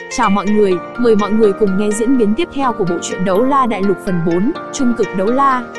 Chào mọi người, mời mọi người cùng nghe diễn biến tiếp theo của bộ truyện Đấu La Đại Lục phần 4, Trung cực đấu la.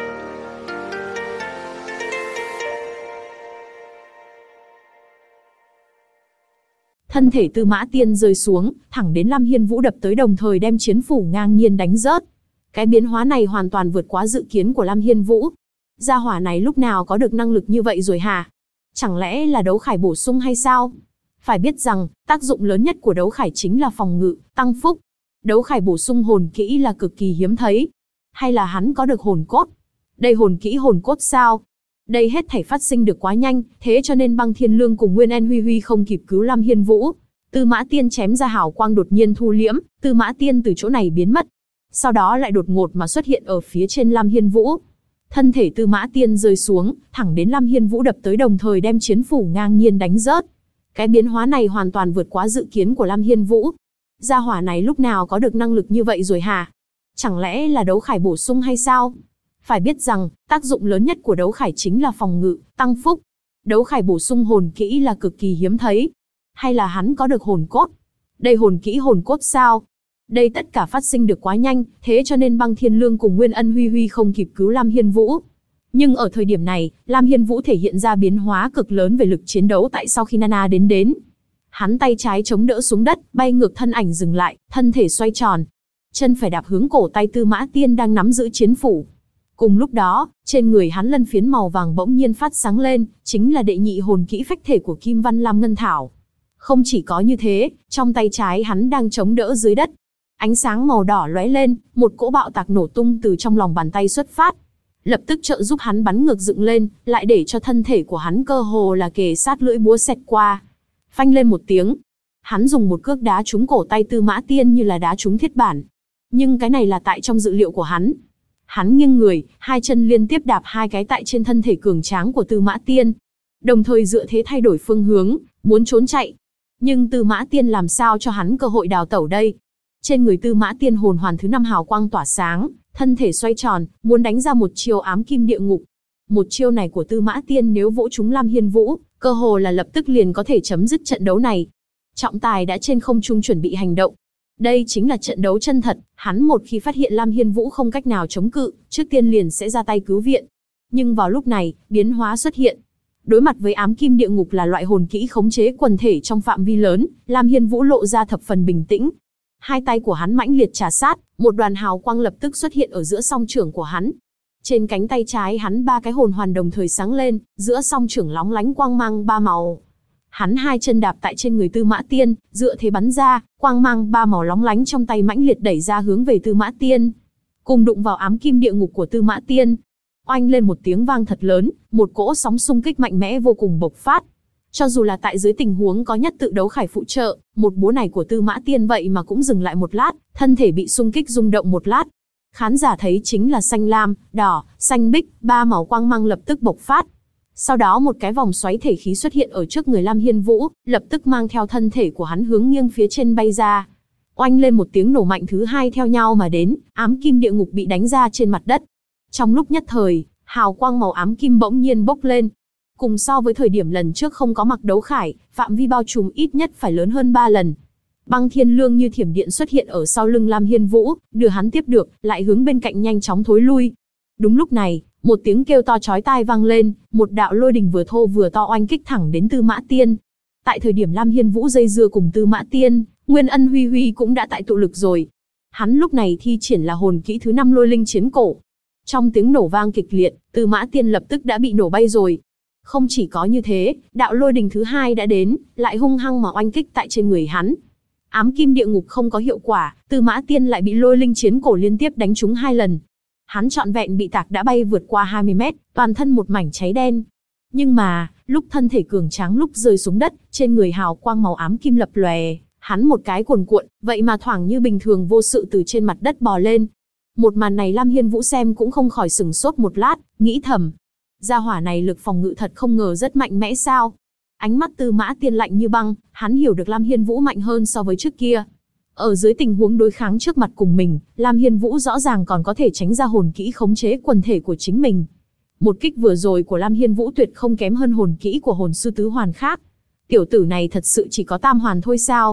Thân thể Tư Mã Tiên rơi xuống, thẳng đến Lam Hiên Vũ đập tới, đồng thời đem chiến phủ ngang nhiên đánh rớt. Cái biến hóa này hoàn toàn vượt quá dự kiến của Lam Hiên Vũ. Gia hỏa này lúc nào có được năng lực như vậy rồi hả? Chẳng lẽ là đấu khải bổ sung hay sao? Phải biết rằng, tác dụng lớn nhất của đấu khải chính là phòng ngự, tăng phúc. Đấu khải bổ sung hồn kỹ là cực kỳ hiếm thấy. Hay là hắn có được hồn cốt? Đây hồn kỹ hồn cốt sao? Đây hết thảy phát sinh được quá nhanh, thế cho nên Băng Thiên Lương cùng Nguyên Anh Huy Huy không kịp cứu Lam Hiên Vũ. Tư Mã Tiên chém ra hào quang đột nhiên thu liễm, Tư Mã Tiên từ chỗ này biến mất. Sau đó lại đột ngột mà xuất hiện ở phía trên Lam Hiên Vũ. Thân thể Tư Mã Tiên rơi xuống, thẳng đến Lam Hiên Vũ đập tới, đồng thời đem chiến phủ ngang nhiên đánh rớt. Cái biến hóa này hoàn toàn vượt quá dự kiến của Lam Hiên Vũ. Gia hỏa này lúc nào có được năng lực như vậy rồi hả? Chẳng lẽ là đấu khải bổ sung hay sao? Phải biết rằng, tác dụng lớn nhất của đấu khải chính là phòng ngự, tăng phúc. Đấu khải bổ sung hồn kỹ là cực kỳ hiếm thấy. Hay là hắn có được hồn cốt? Đây hồn kỹ hồn cốt sao? Đây tất cả phát sinh được quá nhanh, thế cho nên Băng Thiên Lương cùng Nguyên Ân Huy Huy không kịp cứu Lam Hiên Vũ. Nhưng ở thời điểm này, Lam Hiên Vũ thể hiện ra biến hóa cực lớn về lực chiến đấu tại sau khi Nana đến. Hắn tay trái chống đỡ xuống đất, bay ngược thân ảnh dừng lại, thân thể xoay tròn. Chân phải đạp hướng cổ tay Tư Mã Tiên đang nắm giữ chiến phủ. Cùng lúc đó, trên người hắn lân phiến màu vàng bỗng nhiên phát sáng lên, chính là đệ nhị hồn kỹ phách thể của Kim Văn Lam Ngân Thảo. Không chỉ có như thế, trong tay trái hắn đang chống đỡ dưới đất. Ánh sáng màu đỏ lóe lên, một cỗ bạo tạc nổ tung từ trong lòng bàn tay xuất phát. Lập tức trợ giúp hắn bắn ngược dựng lên, lại để cho thân thể của hắn cơ hồ là kề sát lưỡi búa xẹt qua. Phanh lên một tiếng, hắn dùng một cước đá trúng cổ tay Tư Mã Tiên như là đá trúng thiết bản. Nhưng cái này là tại trong dự liệu của hắn. Hắn nghiêng người, hai chân liên tiếp đạp hai cái tại trên thân thể cường tráng của Tư Mã Tiên. Đồng thời dựa thế thay đổi phương hướng, muốn trốn chạy. Nhưng Tư Mã Tiên làm sao cho hắn cơ hội đào tẩu đây? Trên người Tư Mã Tiên hồn hoàn thứ 5 hào quang tỏa sáng, thân thể xoay tròn, muốn đánh ra một chiêu ám kim địa ngục. Một chiêu này của Tư Mã Tiên nếu vỗ trúng Lam Hiên Vũ, cơ hồ là lập tức liền có thể chấm dứt trận đấu này. Trọng tài đã trên không trung chuẩn bị hành động. Đây chính là trận đấu chân thật, hắn một khi phát hiện Lam Hiên Vũ không cách nào chống cự, trước tiên liền sẽ ra tay cứu viện. Nhưng vào lúc này, biến hóa xuất hiện. Đối mặt với ám kim địa ngục là loại hồn kỹ khống chế quần thể trong phạm vi lớn, Lam Hiên Vũ lộ ra thập phần bình tĩnh. Hai tay của hắn mãnh liệt trà sát, một đoàn hào quang lập tức xuất hiện ở giữa song trưởng của hắn. Trên cánh tay trái hắn 3 cái hồn hoàn đồng thời sáng lên, giữa song trưởng lóng lánh quang mang 3 màu. Hắn hai chân đạp tại trên người Tư Mã Tiên, dựa thế bắn ra, quang mang 3 màu lóng lánh trong tay mãnh liệt đẩy ra hướng về Tư Mã Tiên. Cùng đụng vào ám kim địa ngục của Tư Mã Tiên. Oanh lên một tiếng vang thật lớn, một cỗ sóng xung kích mạnh mẽ vô cùng bộc phát. Cho dù là tại dưới tình huống có nhất tự đấu khải phụ trợ, một búa này của Tư Mã Tiên vậy mà cũng dừng lại một lát, thân thể bị xung kích rung động một lát. Khán giả thấy chính là xanh lam, đỏ, xanh bích, 3 màu quang mang lập tức bộc phát. Sau đó một cái vòng xoáy thể khí xuất hiện ở trước người Lam Hiên Vũ, lập tức mang theo thân thể của hắn hướng nghiêng phía trên bay ra. Oanh lên một tiếng nổ mạnh thứ hai theo nhau mà đến, ám kim địa ngục bị đánh ra trên mặt đất. Trong lúc nhất thời, hào quang màu ám kim bỗng nhiên bốc lên. Cùng so với thời điểm lần trước không có mặc đấu khải, phạm vi bao trùm ít nhất phải lớn hơn 3 lần. Băng Thiên Lương như thiểm điện xuất hiện ở sau lưng Lam Hiên Vũ, đưa hắn tiếp được, lại hướng bên cạnh nhanh chóng thối lui. Đúng lúc này, một tiếng kêu to chói tai vang lên, một đạo lôi đình vừa thô vừa to oanh kích thẳng đến Tư Mã Tiên. Tại thời điểm Lam Hiên Vũ dây dưa cùng Tư Mã Tiên, Nguyên Ân Huy Huy cũng đã tại tụ lực rồi. Hắn lúc này thi triển là hồn kỹ thứ 5 Lôi Linh Chiến Cổ. Trong tiếng nổ vang kịch liệt, Tư Mã Tiên lập tức đã bị nổ bay rồi. Không chỉ có như thế, đạo lôi đình thứ hai đã đến, lại hung hăng mà oanh kích tại trên người hắn. Ám kim địa ngục không có hiệu quả, Tư Mã Tiên lại bị Lôi Linh Chiến Cổ liên tiếp đánh trúng 2 lần. Hắn trọn vẹn bị tạc đã bay vượt qua 20 mét, toàn thân một mảnh cháy đen. Nhưng mà, lúc thân thể cường tráng lúc rơi xuống đất, trên người hào quang màu ám kim lập lòe, hắn một cái cuồn cuộn, vậy mà thoảng như bình thường vô sự từ trên mặt đất bò lên. Một màn này Lam Hiên Vũ xem cũng không khỏi sửng sốt một lát, nghĩ thầm. Gia hỏa này lực phòng ngự thật không ngờ rất mạnh mẽ sao. Ánh mắt Tư Mã Tiên lạnh như băng, hắn hiểu được Lam Hiên Vũ mạnh hơn so với trước kia. Ở dưới tình huống đối kháng trước mặt cùng mình, Lam Hiên Vũ rõ ràng còn có thể tránh ra hồn kỹ khống chế quần thể của chính mình. Một kích vừa rồi của Lam Hiên Vũ tuyệt không kém hơn hồn kỹ của hồn sư tứ hoàn khác. Tiểu tử này thật sự chỉ có tam hoàn thôi sao?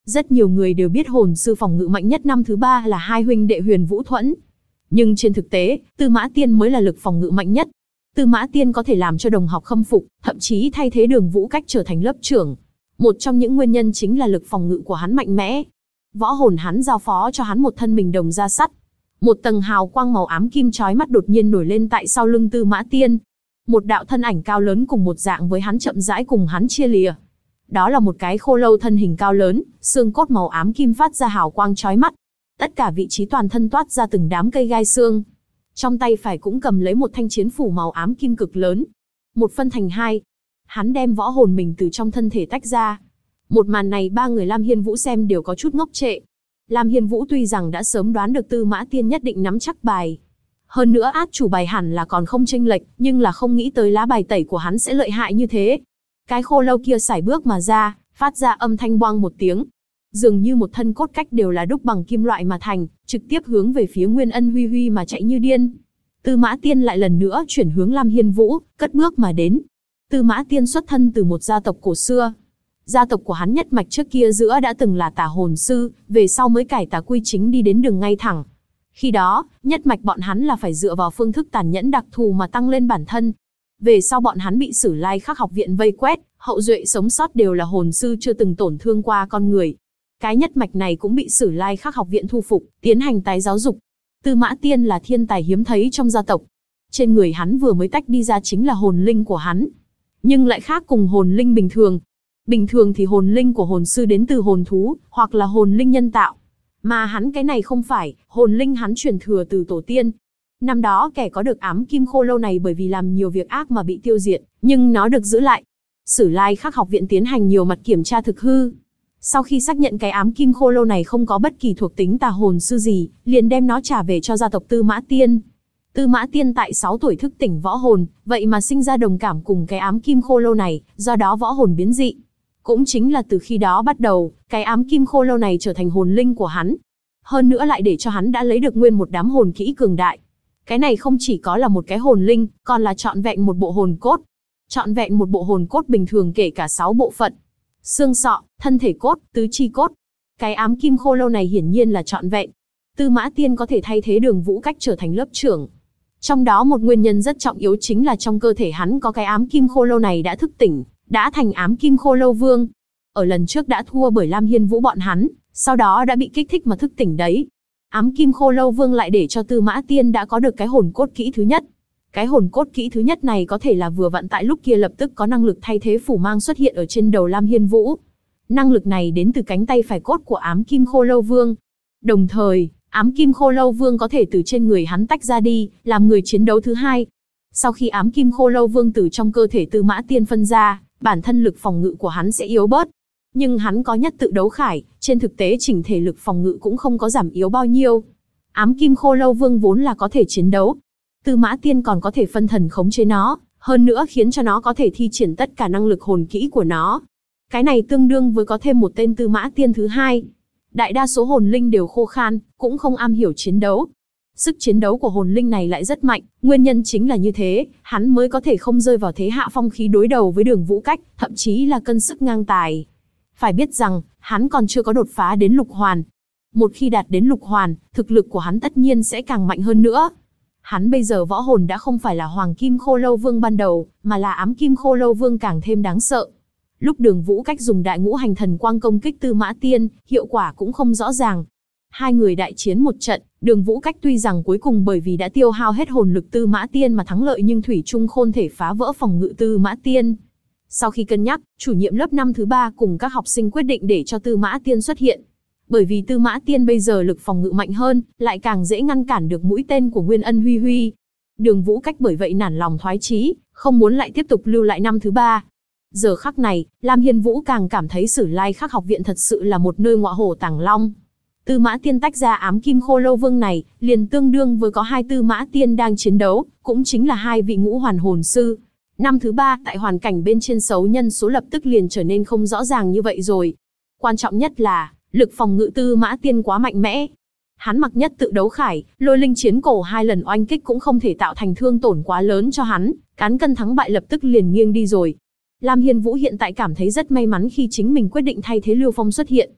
Rất nhiều người đều biết hồn sư phòng ngự mạnh nhất năm thứ ba là hai huynh đệ Huyền Vũ Thuẫn. Nhưng trên thực tế, Tư Mã Tiên mới là lực phòng ngự mạnh nhất. Tư Mã Tiên có thể làm cho đồng học khâm phục, thậm chí thay thế Đường Vũ Cách trở thành lớp trưởng. Một trong những nguyên nhân chính là lực phòng ngự của hắn mạnh mẽ. Võ hồn hắn giao phó cho hắn một thân mình đồng da sắt. Một tầng hào quang màu ám kim chói mắt đột nhiên nổi lên tại sau lưng Tư Mã Tiên. Một đạo thân ảnh cao lớn cùng một dạng với hắn chậm rãi cùng hắn chia lìa. Đó là một cái khô lâu thân hình cao lớn, xương cốt màu ám kim phát ra hào quang chói mắt. Tất cả vị trí toàn thân toát ra từng đám cây gai xương. Trong tay phải cũng cầm lấy một thanh chiến phủ màu ám kim cực lớn. Một phân thành hai. Hắn đem võ hồn mình từ trong thân thể tách ra. Một màn này ba người Lam Hiên Vũ xem đều có chút ngốc trệ. Lam Hiên Vũ tuy rằng đã sớm đoán được Tư Mã Tiên nhất định nắm chắc bài. Hơn nữa át chủ bài hẳn là còn không chênh lệch, nhưng là không nghĩ tới lá bài tẩy của hắn sẽ lợi hại như thế. Cái khô lâu kia sải bước mà ra, phát ra âm thanh boang một tiếng. Dường như một thân cốt cách đều là đúc bằng kim loại mà thành, trực tiếp hướng về phía Nguyên Ân Huy Huy mà chạy như điên. Tư Mã Tiên lại lần nữa chuyển hướng Lam Hiên Vũ, cất bước mà đến. Tư Mã Tiên xuất thân từ một gia tộc cổ xưa. Gia tộc của hắn nhất mạch trước kia giữa đã từng là tà hồn sư, về sau mới cải tà quy chính đi đến đường ngay thẳng. Khi đó, nhất mạch bọn hắn là phải dựa vào phương thức tàn nhẫn đặc thù mà tăng lên bản thân. Về sau bọn hắn bị Sử Lai Khắc học viện vây quét, hậu duệ sống sót đều là hồn sư chưa từng tổn thương qua con người. Cái nhất mạch này cũng bị Sử Lai Khắc học viện thu phục, tiến hành tái giáo dục. Tư Mã Tiên là thiên tài hiếm thấy trong gia tộc. Trên người hắn vừa mới tách đi ra chính là hồn linh của hắn. Nhưng lại khác cùng hồn linh bình thường. Bình thường thì hồn linh của hồn sư đến từ hồn thú, hoặc là hồn linh nhân tạo. Mà hắn cái này không phải, hồn linh hắn truyền thừa từ tổ tiên. Năm đó kẻ có được ám kim khô lâu này bởi vì làm nhiều việc ác mà bị tiêu diệt, nhưng nó được giữ lại. Sử Lai Khắc học viện tiến hành nhiều mặt kiểm tra thực hư. Sau khi xác nhận cái ám kim khô lâu này không có bất kỳ thuộc tính tà hồn sư gì, liền đem nó trả về cho gia tộc Tư Mã Tiên. Tư Mã Tiên tại 6 tuổi thức tỉnh võ hồn, vậy mà sinh ra đồng cảm cùng cái ám kim khô lâu này, do đó võ hồn biến dị. Cũng chính là từ khi đó bắt đầu, cái ám kim khô lâu này trở thành hồn linh của hắn. Hơn nữa lại để cho hắn đã lấy được nguyên một đám hồn kỹ cường đại. Cái này không chỉ có là một cái hồn linh, còn là trọn vẹn một bộ hồn cốt. Trọn vẹn một bộ hồn cốt bình thường kể cả 6 bộ phận. Xương sọ, thân thể cốt, tứ chi cốt. Cái ám kim khô lâu này hiển nhiên là trọn vẹn. Tư Mã Tiên có thể thay thế Đường Vũ Cách trở thành lớp trưởng. Trong đó một nguyên nhân rất trọng yếu chính là trong cơ thể hắn có cái ám kim khô lâu này đã thức tỉnh, đã thành ám kim khô lâu vương. Ở lần trước đã thua bởi Lam Hiên Vũ bọn hắn, sau đó đã bị kích thích mà thức tỉnh đấy. Ám kim khô lâu vương lại để cho Tư Mã Tiên đã có được cái hồn cốt kỹ thứ nhất. Cái hồn cốt kỹ thứ nhất này có thể là vừa vặn tại lúc kia lập tức có năng lực thay thế phủ mang xuất hiện ở trên đầu Lam Hiên Vũ. Năng lực này đến từ cánh tay phải cốt của ám kim khô lâu vương. Đồng thời, ám kim khô lâu vương có thể từ trên người hắn tách ra đi, làm người chiến đấu thứ hai. Sau khi ám kim khô lâu vương từ trong cơ thể Tư Mã Tiên phân ra, bản thân lực phòng ngự của hắn sẽ yếu bớt. Nhưng hắn có nhất tự đấu khải, trên thực tế chỉnh thể lực phòng ngự cũng không có giảm yếu bao nhiêu. Ám kim khô lâu vương vốn là có thể chiến đấu. Tư Mã Tiên còn có thể phân thần khống chế nó, hơn nữa khiến cho nó có thể thi triển tất cả năng lực hồn kỹ của nó. Cái này tương đương với có thêm một tên Tư Mã Tiên thứ hai. Đại đa số hồn linh đều khô khan, cũng không am hiểu chiến đấu. Sức chiến đấu của hồn linh này lại rất mạnh, nguyên nhân chính là như thế, hắn mới có thể không rơi vào thế hạ phong khí đối đầu với Đường Vũ Cách, thậm chí là cân sức ngang tài. Phải biết rằng, hắn còn chưa có đột phá đến lục hoàn. Một khi đạt đến lục hoàn, thực lực của hắn tất nhiên sẽ càng mạnh hơn nữa. Hắn bây giờ võ hồn đã không phải là Hoàng Kim Khô Lâu Vương ban đầu, mà là Ám Kim Khô Lâu Vương càng thêm đáng sợ. Lúc Đường Vũ Cách dùng Đại Ngũ Hành Thần Quang công kích Tư Mã Tiên, hiệu quả cũng không rõ ràng. Hai người đại chiến một trận, Đường Vũ Cách tuy rằng cuối cùng bởi vì đã tiêu hao hết hồn lực Tư Mã Tiên mà thắng lợi nhưng thủy chung không thể phá vỡ phòng ngự Tư Mã Tiên. Sau khi cân nhắc, chủ nhiệm lớp năm thứ 3 cùng các học sinh quyết định để cho Tư Mã Tiên xuất hiện. Bởi vì Tư Mã Tiên bây giờ lực phòng ngự mạnh hơn, lại càng dễ ngăn cản được mũi tên của Nguyên Ân Huy Huy. Đường Vũ Cách bởi vậy nản lòng thoái chí, không muốn lại tiếp tục lưu lại năm thứ 3. Giờ khắc này, Lam Hiên Vũ càng cảm thấy Sử Lai Khắc học viện thật sự là một nơi ngọa hổ tàng long. Tư Mã Tiên tách ra Ám Kim Khô Lâu Vương này, liền tương đương với có hai Tư Mã Tiên đang chiến đấu, cũng chính là hai vị ngũ hoàn hồn sư. Năm thứ 3, tại hoàn cảnh bên trên xấu nhân số lập tức liền trở nên không rõ ràng như vậy rồi. Quan trọng nhất là, lực phòng ngự Tư Mã Tiên quá mạnh mẽ. Hắn mặc nhất tự đấu khải, Lôi Linh Chiến Cổ 2 lần oanh kích cũng không thể tạo thành thương tổn quá lớn cho hắn, cán cân thắng bại lập tức liền nghiêng đi rồi. Lam Hiên Vũ hiện tại cảm thấy rất may mắn khi chính mình quyết định thay thế Lưu Phong xuất hiện.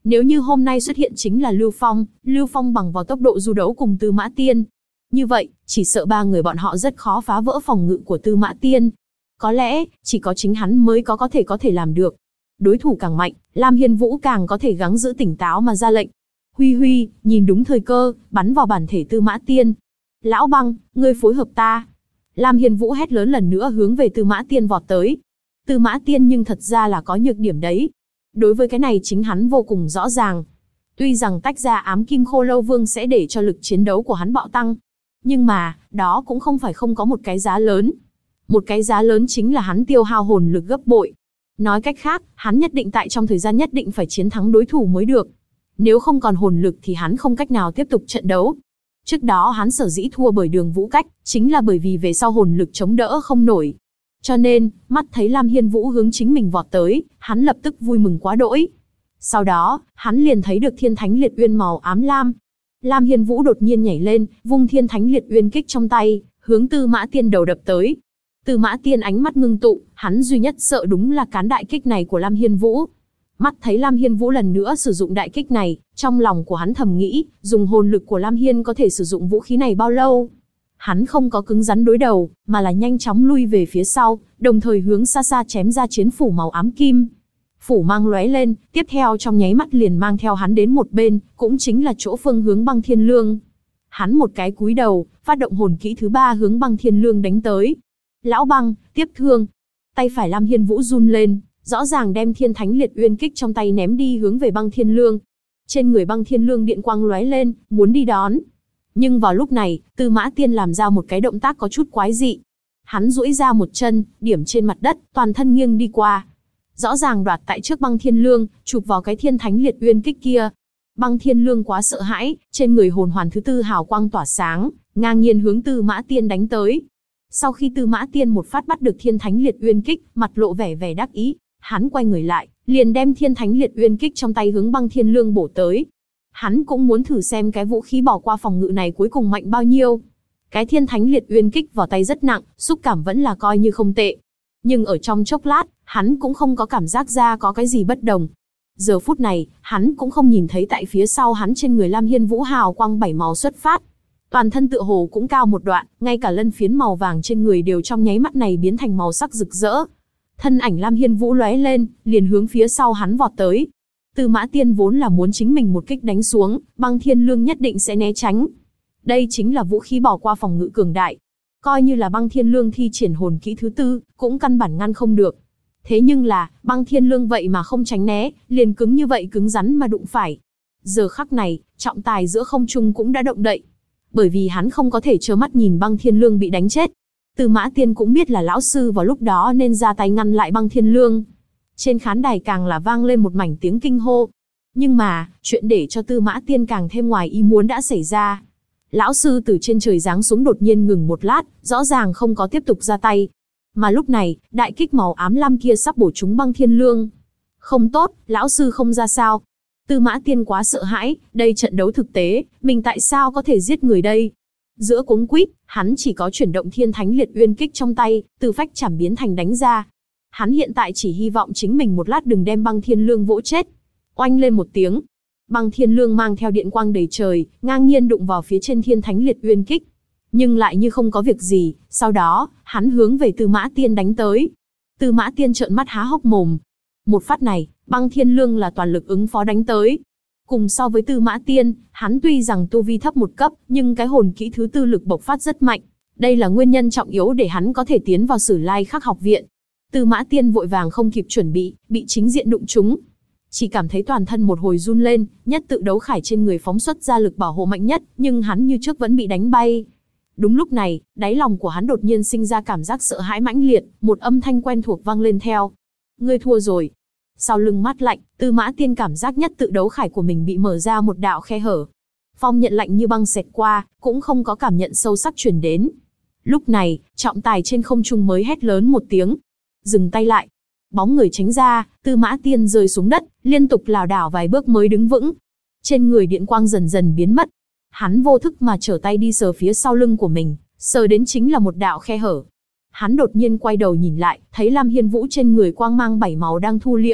Nếu như hôm nay xuất hiện chính là Lưu Phong bằng vào tốc độ du đấu cùng Tư Mã Tiên. Như vậy, chỉ sợ ba người bọn họ rất khó phá vỡ phòng ngự của Tư Mã Tiên. Có lẽ, chỉ có chính hắn mới có thể làm được. Đối thủ càng mạnh, Lam Hiên Vũ càng có thể gắng giữ tỉnh táo mà ra lệnh. Huy, nhìn đúng thời cơ, bắn vào bản thể Tư Mã Tiên. Lão Băng, ngươi phối hợp ta. Lam Hiên Vũ hét lớn lần nữa hướng về Tư Mã Tiên vọt tới. Tư Mã Tiên nhưng thật ra là có nhược điểm đấy. Đối với cái này chính hắn vô cùng rõ ràng. Tuy rằng tách ra ám kim khô lâu vương sẽ để cho lực chiến đấu của hắn bạo tăng. Nhưng mà, đó cũng không phải không có một cái giá lớn. Một cái giá lớn chính là hắn tiêu hao hồn lực gấp bội. Nói cách khác, hắn nhất định tại trong thời gian nhất định phải chiến thắng đối thủ mới được. Nếu không còn hồn lực thì hắn không cách nào tiếp tục trận đấu. Trước đó hắn sở dĩ thua bởi Đường Vũ Cách, chính là bởi vì về sau hồn lực chống đỡ không nổi. Cho nên, mắt thấy Lam Hiên Vũ hướng chính mình vọt tới, hắn lập tức vui mừng quá đỗi. Sau đó, hắn liền thấy được Thiên Thánh Liệt Uyên màu ám lam. Lam Hiên Vũ đột nhiên nhảy lên, vung Thiên Thánh Liệt Uyên kích trong tay, hướng Tư Mã Tiên đầu đập tới. Tư Mã Tiên ánh mắt ngưng tụ, hắn duy nhất sợ đúng là cán đại kích này của Lam Hiên Vũ. Mắt thấy Lam Hiên Vũ lần nữa sử dụng đại kích này, trong lòng của hắn thầm nghĩ, dùng hồn lực của Lam Hiên có thể sử dụng vũ khí này bao lâu? Hắn không có cứng rắn đối đầu, mà là nhanh chóng lui về phía sau, đồng thời hướng xa xa chém ra chiến phủ màu ám kim. Phủ mang lóe lên, tiếp theo trong nháy mắt liền mang theo hắn đến một bên, cũng chính là chỗ phương hướng Băng Thiên Lương. Hắn một cái cúi đầu, phát động hồn kỹ thứ 3 hướng Băng Thiên Lương đánh tới. Lão Băng, tiếp thương. Tay phải Lam Hiên Vũ run lên, rõ ràng đem Thiên Thánh Liệt Uyên kích trong tay ném đi hướng về Băng Thiên Lương. Trên người Băng Thiên Lương điện quang lóe lên, muốn đi đón. Nhưng vào lúc này, Tư Mã Tiên làm ra một cái động tác có chút quái dị. Hắn duỗi ra một chân, điểm trên mặt đất, toàn thân nghiêng đi qua. Rõ ràng đoạt tại trước Băng Thiên Lương, chụp vào cái Thiên Thánh Liệt Uyên kích kia. Băng Thiên Lương quá sợ hãi, trên người hồn hoàn thứ 4 hào quang tỏa sáng, ngang nhiên hướng Tư Mã Tiên đánh tới. Sau khi Tư Mã Tiên một phát bắt được Thiên Thánh Liệt Uyên kích, mặt lộ vẻ đắc ý, hắn quay người lại, liền đem Thiên Thánh Liệt Uyên kích trong tay hướng Băng Thiên Lương bổ tới. Hắn cũng muốn thử xem cái vũ khí bỏ qua phòng ngự này cuối cùng mạnh bao nhiêu. Cái Thiên Thánh Liệt Uyên kích vào tay rất nặng, xúc cảm vẫn là coi như không tệ. Nhưng ở trong chốc lát, hắn cũng không có cảm giác ra có cái gì bất đồng. Giờ phút này, hắn cũng không nhìn thấy tại phía sau hắn trên người Lam Hiên Vũ hào quang 7 màu xuất phát. Toàn thân tựa hồ cũng cao một đoạn, ngay cả lân phiến màu vàng trên người đều trong nháy mắt này biến thành màu sắc rực rỡ. Thân ảnh Lam Hiên Vũ lóe lên, liền hướng phía sau hắn vọt tới. Tư Mã Tiên vốn là muốn chính mình một kích đánh xuống, Băng Thiên Lương nhất định sẽ né tránh. Đây chính là vũ khí bỏ qua phòng ngự cường đại. Coi như là Băng Thiên Lương thi triển hồn kỹ thứ 4, cũng căn bản ngăn không được. Thế nhưng là, Băng Thiên Lương vậy mà không tránh né, liền cứng như vậy cứng rắn mà đụng phải. Giờ khắc này, trọng tài giữa không trung cũng đã động đậy. Bởi vì hắn không có thể trơ mắt nhìn Băng Thiên Lương bị đánh chết. Tư Mã Tiên cũng biết là lão sư vào lúc đó nên ra tay ngăn lại Băng Thiên Lương. Trên khán đài càng là vang lên một mảnh tiếng kinh hô. Nhưng mà, chuyện để cho Tư Mã Tiên càng thêm ngoài ý muốn đã xảy ra. Lão sư từ trên trời giáng xuống đột nhiên ngừng một lát, rõ ràng không có tiếp tục ra tay. Mà lúc này, đại kích màu ám lam kia sắp bổ trúng Băng Thiên Lương. Không tốt, lão sư không ra sao. Tư Mã Tiên quá sợ hãi, đây trận đấu thực tế, mình tại sao có thể giết người đây? Giữa cuống quýt, hắn chỉ có chuyển động Thiên Thánh Liệt Uyên kích trong tay, từ phách chảm biến thành đánh ra. Hắn hiện tại chỉ hy vọng chính mình một lát đừng đem Băng Thiên Lương vỗ chết. Oanh lên một tiếng, Băng Thiên Lương mang theo điện quang đầy trời, ngang nhiên đụng vào phía trên Thiên Thánh Liệt Uyên kích. Nhưng lại như không có việc gì, sau đó, hắn hướng về Tư Mã Tiên đánh tới. Tư Mã Tiên trợn mắt há hốc mồm. Một phát này, Băng Thiên Lương là toàn lực ứng phó đánh tới. Cùng so với Tư Mã Tiên, hắn tuy rằng tu vi thấp một cấp, nhưng cái hồn kỹ thứ 4 lực bộc phát rất mạnh. Đây là nguyên nhân trọng yếu để hắn có thể tiến vào Sử Lai Khắc học viện. Tư Mã Tiên vội vàng không kịp chuẩn bị chính diện đụng trúng. Chỉ cảm thấy toàn thân một hồi run lên, nhất tự đấu khải trên người phóng xuất ra lực bảo hộ mạnh nhất, nhưng hắn như trước vẫn bị đánh bay. Đúng lúc này, đáy lòng của hắn đột nhiên sinh ra cảm giác sợ hãi mãnh liệt, một âm thanh quen thuộc vang lên theo. Ngươi thua rồi. Sau lưng mát lạnh, Tư Mã Tiên cảm giác nhất tự đấu khải của mình bị mở ra một đạo khe hở. Phong nhận lạnh như băng xẹt qua, cũng không có cảm nhận sâu sắc truyền đến. Lúc này, trọng tài trên không trung mới hét lớn một tiếng. Dừng tay lại. Bóng người tránh ra, Tư Mã Tiên rơi xuống đất, liên tục lảo đảo vài bước mới đứng vững. Trên người điện quang dần dần biến mất. Hắn vô thức mà trở tay đi sờ phía sau lưng của mình, sờ đến chính là một đạo khe hở. Hắn đột nhiên quay đầu nhìn lại, thấy Lam Hiên Vũ trên người quang mang 7 màu đang thu liễm,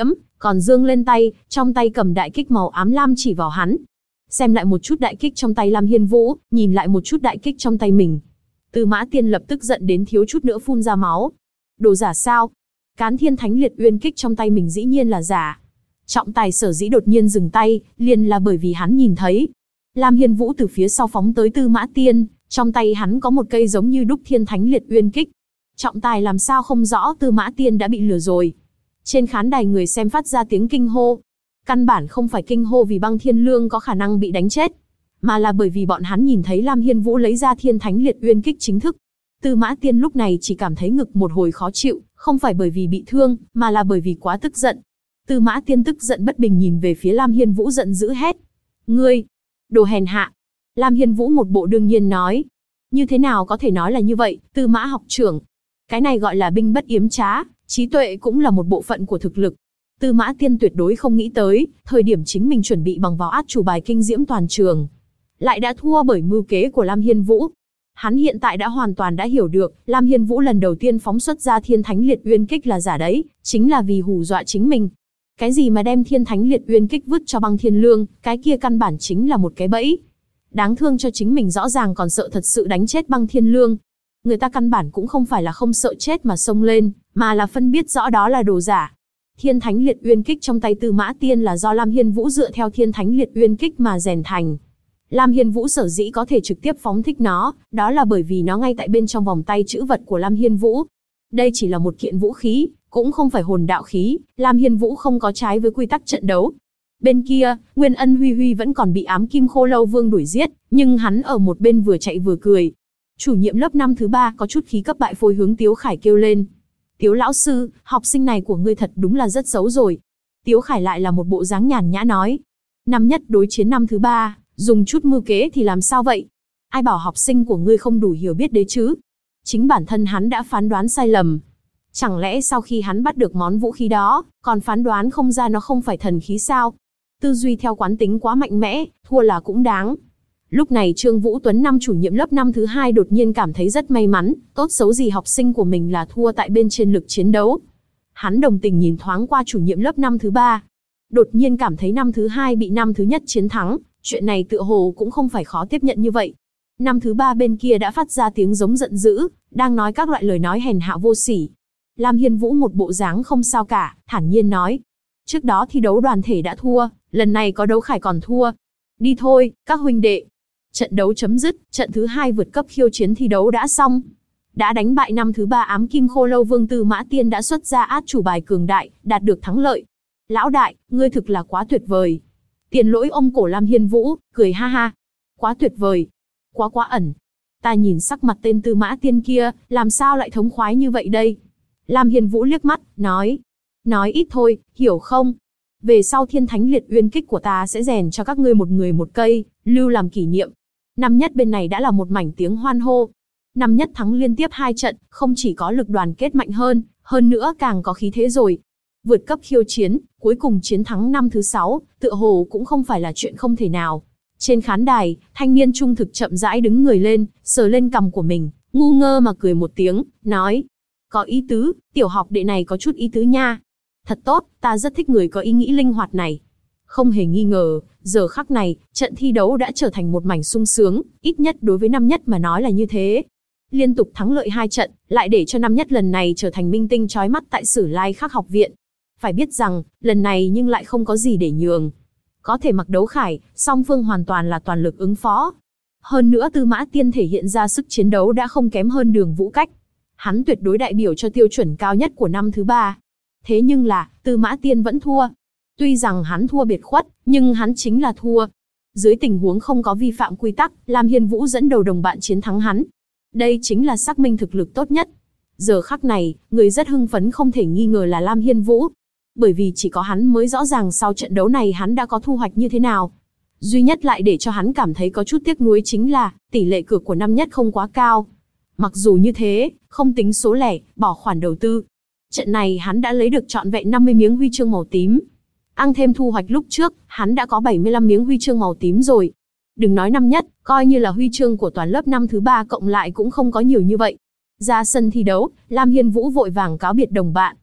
còn giương lên tay, trong tay cầm đại kích màu ám lam chỉ vào hắn. Xem lại một chút đại kích trong tay Lam Hiên Vũ, nhìn lại một chút đại kích trong tay mình. Tư Mã Tiên lập tức giận đến thiếu chút nữa phun ra máu. Đồ giả sao? Cán Thiên Thánh Liệt Uyên kích trong tay mình dĩ nhiên là giả. Trọng tài sở dĩ đột nhiên dừng tay, liền là bởi vì hắn nhìn thấy Lam Hiên Vũ từ phía sau phóng tới Tư Mã Tiên, trong tay hắn có một cây giống như đúc Thiên Thánh Liệt Uyên kích. Trọng tài làm sao không rõ Tư Mã Tiên đã bị lừa rồi. Trên khán đài người xem phát ra tiếng kinh hô. Căn bản không phải kinh hô vì Băng Thiên Lương có khả năng bị đánh chết, mà là bởi vì bọn hắn nhìn thấy Lam Hiên Vũ lấy ra Thiên Thánh Liệt Uyên kích chính thức. Tư Mã Tiên lúc này chỉ cảm thấy ngực một hồi khó chịu, không phải bởi vì bị thương, mà là bởi vì quá tức giận. Tư Mã Tiên tức giận bất bình nhìn về phía Lam Hiên Vũ giận dữ hét. Ngươi, đồ hèn hạ. Lam Hiên Vũ một bộ đương nhiên nói. Như thế nào có thể nói là như vậy, Tư Mã học trưởng. Cái này gọi là binh bất yếm trá, trí tuệ cũng là một bộ phận của thực lực. Tư Mã Tiên tuyệt đối không nghĩ tới, thời điểm chính mình chuẩn bị bằng vào át chủ bài kinh diễm toàn trường, lại đã thua bởi mưu kế của Lam Hiên Vũ. Hắn hiện tại đã hoàn toàn đã hiểu được, Lam Hiên Vũ lần đầu tiên phóng xuất ra Thiên Thánh Liệt Uyên kích là giả đấy, chính là vì hù dọa chính mình. Cái gì mà đem Thiên Thánh Liệt Uyên kích vứt cho Băng Thiên Lương, cái kia căn bản chính là một cái bẫy. Đáng thương cho chính mình rõ ràng còn sợ thật sự đánh chết Băng Thiên Lương. Người ta căn bản cũng không phải là không sợ chết mà xông lên, mà là phân biết rõ đó là đồ giả. Thiên Thánh Liệt Uyên kích trong tay Tư Mã Tiên là do Lam Hiên Vũ dựa theo Thiên Thánh Liệt Uyên kích mà rèn thành. Lam Hiên Vũ sở dĩ có thể trực tiếp phóng thích nó, đó là bởi vì nó ngay tại bên trong vòng tay trữ vật của Lam Hiên Vũ. Đây chỉ là một kiện vũ khí, cũng không phải hồn đạo khí, Lam Hiên Vũ không có trái với quy tắc trận đấu. Bên kia, Nguyên Ân Huy Huy vẫn còn bị Ám Kim Khô Lâu Vương đuổi giết, nhưng hắn ở một bên vừa chạy vừa cười. Chủ nhiệm lớp năm thứ 3 có chút khí cấp bại phôi hướng Tiếu Khải kêu lên. Tiếu lão sư, học sinh này của ngươi thật đúng là rất xấu rồi. Tiếu Khải lại là một bộ dáng nhàn nhã nói. Năm nhất đối chiến năm thứ 3, dùng chút mưu kế thì làm sao vậy? Ai bảo học sinh của ngươi không đủ hiểu biết đấy chứ? Chính bản thân hắn đã phán đoán sai lầm. Chẳng lẽ sau khi hắn bắt được món vũ khí đó, còn phán đoán không ra nó không phải thần khí sao? Tư duy theo quán tính quá mạnh mẽ, thua là cũng đáng. Lúc này Trương Vũ Tuấn năm chủ nhiệm lớp năm thứ 2 đột nhiên cảm thấy rất may mắn, tốt xấu gì học sinh của mình là thua tại bên trên lực chiến đấu. Hắn đồng tình nhìn thoáng qua chủ nhiệm lớp năm thứ 3. Đột nhiên cảm thấy năm thứ 2 bị năm thứ nhất chiến thắng, chuyện này tựa hồ cũng không phải khó tiếp nhận như vậy. Năm thứ 3 bên kia đã phát ra tiếng giống giận dữ, đang nói các loại lời nói hèn hạ vô sỉ. Lam Hiên Vũ một bộ dáng không sao cả, thản nhiên nói. Trước đó thi đấu đoàn thể đã thua, lần này có đấu khải còn thua. Đi thôi, các huynh đệ. Trận đấu chấm dứt, trận thứ 2 vượt cấp khiêu chiến thi đấu đã xong. Đã đánh bại năm thứ 3 Ám Kim Khô Lâu Vương Tư Mã Tiên đã xuất ra át chủ bài cường đại, đạt được thắng lợi. Lão đại, ngươi thực là quá tuyệt vời. Tiền Lỗi ôm cổ Lam Hiên Vũ, cười ha ha. Quá tuyệt vời. Quá ẩn. Ta nhìn sắc mặt tên Tư Mã Tiên kia, làm sao lại thống khoái như vậy đây? Lam Hiên Vũ liếc mắt, nói. Nói ít thôi, hiểu không? Về sau Thiên Thánh Liệt Uyên kích của ta sẽ rèn cho các ngươi một người một cây, lưu làm kỷ niệm. Năm nhất bên này đã là một mảnh tiếng hoan hô. Năm nhất thắng liên tiếp 2 trận, không chỉ có lực đoàn kết mạnh hơn nữa càng có khí thế rồi. Vượt cấp khiêu chiến, cuối cùng chiến thắng năm thứ 6, tựa hồ cũng không phải là chuyện không thể nào. Trên khán đài, thanh niên trung thực chậm rãi đứng người lên, sờ lên cằm của mình, ngu ngơ mà cười một tiếng, nói. Có ý tứ, tiểu học đệ này có chút ý tứ nha. Thật tốt, ta rất thích người có ý nghĩ linh hoạt này. Không hề nghi ngờ, giờ khắc này, trận thi đấu đã trở thành một mảnh sung sướng, ít nhất đối với năm nhất mà nói là như thế. Liên tục thắng lợi 2 trận, lại để cho năm nhất lần này trở thành minh tinh chói mắt tại Sử Lai Khắc học viện. Phải biết rằng, lần này nhưng lại không có gì để nhường. Có thể mặc đấu khải, song phương hoàn toàn là toàn lực ứng phó. Hơn nữa Tư Mã Tiên thể hiện ra sức chiến đấu đã không kém hơn Đường Vũ Cách. Hắn tuyệt đối đại biểu cho tiêu chuẩn cao nhất của năm thứ 3. Thế nhưng là, Tư Mã Tiên vẫn thua. Tuy rằng hắn thua biệt khuất, nhưng hắn chính là thua. Dưới tình huống không có vi phạm quy tắc, Lam Hiên Vũ dẫn đầu đồng bạn chiến thắng hắn. Đây chính là xác minh thực lực tốt nhất. Giờ khắc này, người rất hưng phấn không thể nghi ngờ là Lam Hiên Vũ. Bởi vì chỉ có hắn mới rõ ràng sau trận đấu này hắn đã có thu hoạch như thế nào. Duy nhất lại để cho hắn cảm thấy có chút tiếc nuối chính là, tỷ lệ cược của năm nhất không quá cao. Mặc dù như thế, không tính số lẻ, bỏ khoản đầu tư. Trận này hắn đã lấy được trọn vẹn 50 miếng huy chương màu tím. Ăn thêm thu hoạch lúc trước, hắn đã có 75 miếng huy chương màu tím rồi. Đừng nói năm nhất, coi như là huy chương của toàn lớp năm thứ 3 cộng lại cũng không có nhiều như vậy. Ra sân thi đấu, Lam Hiên Vũ vội vàng cáo biệt đồng bạn,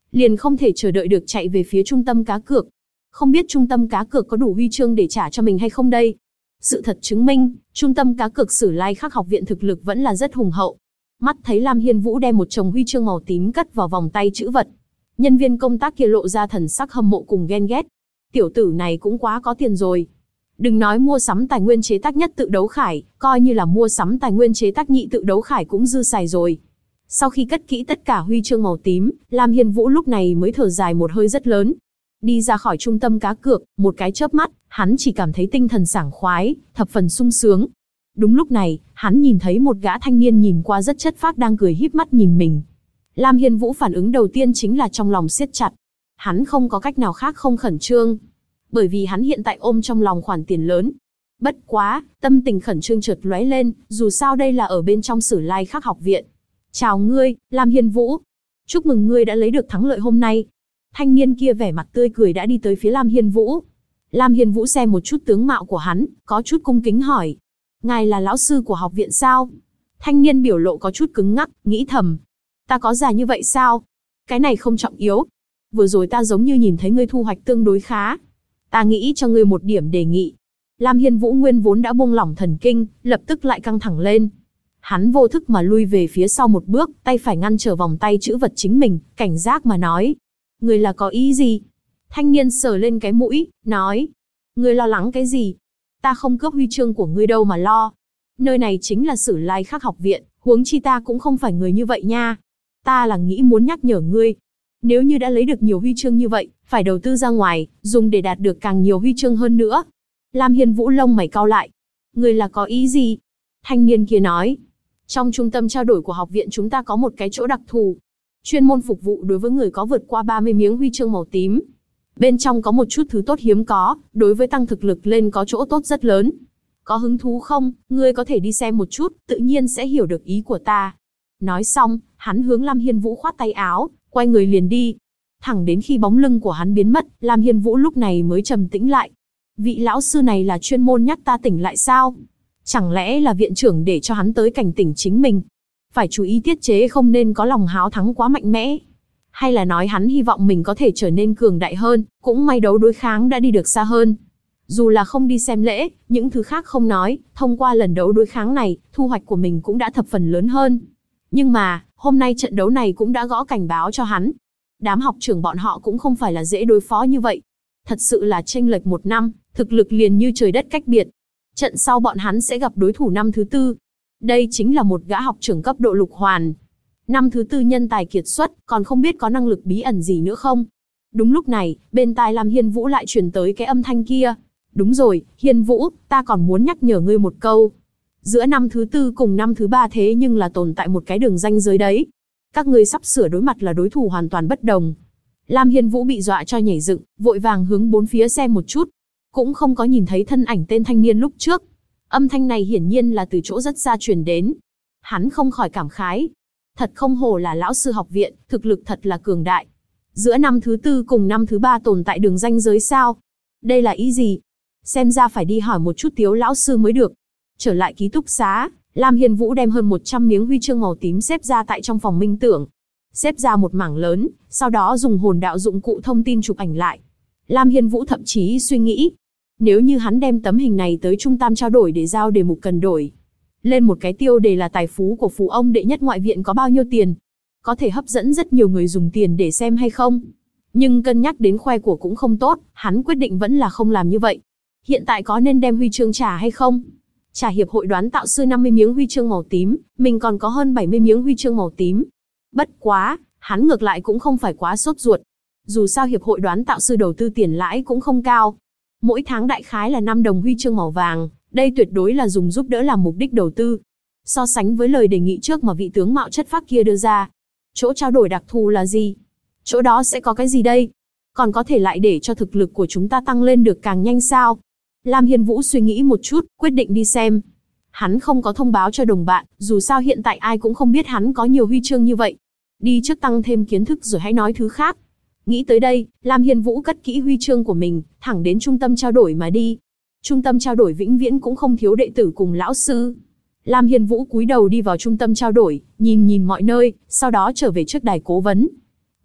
liền không thể chờ đợi được chạy về phía trung tâm cá cược. Không biết trung tâm cá cược có đủ huy chương để trả cho mình hay không đây? Sự thật chứng minh, trung tâm cá cược Sử Lai Khắc học viện thực lực vẫn là rất hùng hậu. Mắt thấy Lam Hiên Vũ đem một chồng huy chương màu tím cất vào vòng tay trữ vật. Nhân viên công tác kia lộ ra thần sắc hâm mộ cùng ghen ghét. Tiểu tử này cũng quá có tiền rồi. Đừng nói mua sắm tài nguyên chế tác nhất tự đấu khải, coi như là mua sắm tài nguyên chế tác nhị tự đấu khải cũng dư xài rồi. Sau khi cất kỹ tất cả huy chương màu tím, Lam Hiên Vũ lúc này mới thở dài một hơi rất lớn. Đi ra khỏi trung tâm cá cược, một cái chớp mắt, hắn chỉ cảm thấy tinh thần sảng khoái, thập phần sung sướng. Đúng lúc này, hắn nhìn thấy một gã thanh niên nhìn qua rất chất phác đang cười híp mắt nhìn mình. Lam Hiên Vũ phản ứng đầu tiên chính là trong lòng siết chặt. Hắn không có cách nào khác không khẩn trương. Bởi vì hắn hiện tại ôm trong lòng khoản tiền lớn. Bất quá, tâm tình khẩn trương chợt lóe lên, dù sao đây là ở bên trong Sử Lai Khắc học viện. Chào ngươi, Lam Hiên Vũ. Chúc mừng ngươi đã lấy được thắng lợi hôm nay. Thanh niên kia vẻ mặt tươi cười đã đi tới phía Lam Hiên Vũ. Lam Hiên Vũ xem một chút tướng mạo của hắn, có chút cung kính hỏi. Ngài là lão sư của học viện sao? Thanh niên biểu lộ có chút cứng ngắc, nghĩ thầm. Ta có già như vậy sao? Cái này không trọng yếu. Vừa rồi ta giống như nhìn thấy ngươi thu hoạch tương đối khá. Ta nghĩ cho ngươi một điểm đề nghị. Lam Hiên Vũ nguyên vốn đã buông lỏng thần kinh, lập tức lại căng thẳng lên. Hắn vô thức mà lui về phía sau một bước, tay phải ngăn trở vòng tay trữ vật chính mình, cảnh giác mà nói. Ngươi là có ý gì? Thanh niên sờ lên cái mũi, nói. Ngươi lo lắng cái gì? Ta không cướp huy chương của ngươi đâu mà lo. Nơi này chính là Sử Lai Khắc học viện, huống chi ta cũng không phải người như vậy nha. Ta là nghĩ muốn nhắc nhở ngươi. Nếu như đã lấy được nhiều huy chương như vậy, phải đầu tư ra ngoài, dùng để đạt được càng nhiều huy chương hơn nữa. Lam Hiên Vũ lông mày cau lại. Ngươi là có ý gì? Thanh niên kia nói. Trong trung tâm trao đổi của học viện chúng ta có một cái chỗ đặc thù. Chuyên môn phục vụ đối với người có vượt qua 30 miếng huy chương màu tím. Bên trong có một chút thứ tốt hiếm có, đối với tăng thực lực lên có chỗ tốt rất lớn. Có hứng thú không? Ngươi có thể đi xem một chút, tự nhiên sẽ hiểu được ý của ta. Nói xong, hắn hướng Lam Hiên Vũ khoát tay áo, quay người liền đi. Thẳng đến khi bóng lưng của hắn biến mất, Lam Hiên Vũ lúc này mới trầm tĩnh lại. Vị lão sư này là chuyên môn nhắc ta tỉnh lại sao? Chẳng lẽ là viện trưởng để cho hắn tới cảnh tỉnh chính mình? Phải chú ý tiết chế, không nên có lòng háo thắng quá mạnh mẽ. Hay là nói hắn hy vọng mình có thể trở nên cường đại hơn, cũng may đấu đối kháng đã đi được xa hơn. Dù là không đi xem lễ, những thứ khác không nói, thông qua lần đấu đối kháng này, thu hoạch của mình cũng đã thập phần lớn hơn. Nhưng mà, hôm nay trận đấu này cũng đã gõ cảnh báo cho hắn. Đám học trưởng bọn họ cũng không phải là dễ đối phó như vậy. Thật sự là chênh lệch một năm, thực lực liền như trời đất cách biệt. Trận sau bọn hắn sẽ gặp đối thủ năm thứ tư. Đây chính là một gã học trưởng cấp độ lục hoàn. Năm thứ tư nhân tài kiệt xuất, còn không biết có năng lực bí ẩn gì nữa không. Đúng lúc này, bên tai Lam Hiên Vũ lại truyền tới cái âm thanh kia. Đúng rồi, Hiên Vũ, ta còn muốn nhắc nhở ngươi một câu. Giữa năm thứ tư cùng năm thứ ba thế nhưng là tồn tại một cái đường ranh giới đấy. Các ngươi sắp sửa đối mặt là đối thủ hoàn toàn bất đồng. Lam Hiên Vũ bị dọa cho nhảy dựng, vội vàng hướng bốn phía xem một chút. Cũng không có nhìn thấy thân ảnh tên thanh niên lúc trước. Âm thanh này hiển nhiên là từ chỗ rất xa truyền đến. Hắn không khỏi cảm khái. Thật không hổ là lão sư học viện, thực lực thật là cường đại. Giữa năm thứ tư cùng năm thứ ba tồn tại đường ranh giới sao? Đây là ý gì? Xem ra phải đi hỏi một chút Tiếu lão sư mới được. Trở lại ký túc xá, Lam Hiên Vũ đem hơn 100 miếng huy chương màu tím xếp ra tại trong phòng minh tưởng. Xếp ra một mảng lớn, sau đó dùng hồn đạo dụng cụ thông tin chụp ảnh lại. Lam Hiên Vũ thậm chí suy nghĩ, nếu như hắn đem tấm hình này tới trung tâm trao đổi để giao đề mục cần đổi lên một cái tiêu đề là tài phú của phú ông đệ nhất ngoại viện có bao nhiêu tiền, có thể hấp dẫn rất nhiều người dùng tiền để xem hay không. Nhưng cân nhắc đến khoe của cũng không tốt, hắn quyết định vẫn là không làm như vậy. Hiện tại có nên đem huy chương trả hay không? Trả hiệp hội đoán tạo sư 50 miếng huy chương màu tím, mình còn có hơn 70 miếng huy chương màu tím. Bất quá, hắn ngược lại cũng không phải quá sốt ruột. Dù sao hiệp hội đoán tạo sư đầu tư tiền lãi cũng không cao. Mỗi tháng đại khái là 5 đồng huy chương màu vàng, đây tuyệt đối là dùng giúp đỡ làm mục đích đầu tư. So sánh với lời đề nghị trước mà vị tướng mạo chất phác kia đưa ra, chỗ trao đổi đặc thù là gì? Chỗ đó sẽ có cái gì đây? Còn có thể lại để cho thực lực của chúng ta tăng lên được càng nhanh sao? Lam Hiên Vũ suy nghĩ một chút, quyết định đi xem. Hắn không có thông báo cho đồng bạn, dù sao hiện tại ai cũng không biết hắn có nhiều huy chương như vậy. Đi trước tăng thêm kiến thức rồi hãy nói thứ khác. Nghĩ tới đây, Lam Hiên Vũ cất kỹ huy chương của mình, thẳng đến trung tâm trao đổi mà đi. Trung tâm trao đổi vĩnh viễn cũng không thiếu đệ tử cùng lão sư. Lam Hiên Vũ cúi đầu đi vào trung tâm trao đổi, nhìn mọi nơi, sau đó trở về trước đài cố vấn.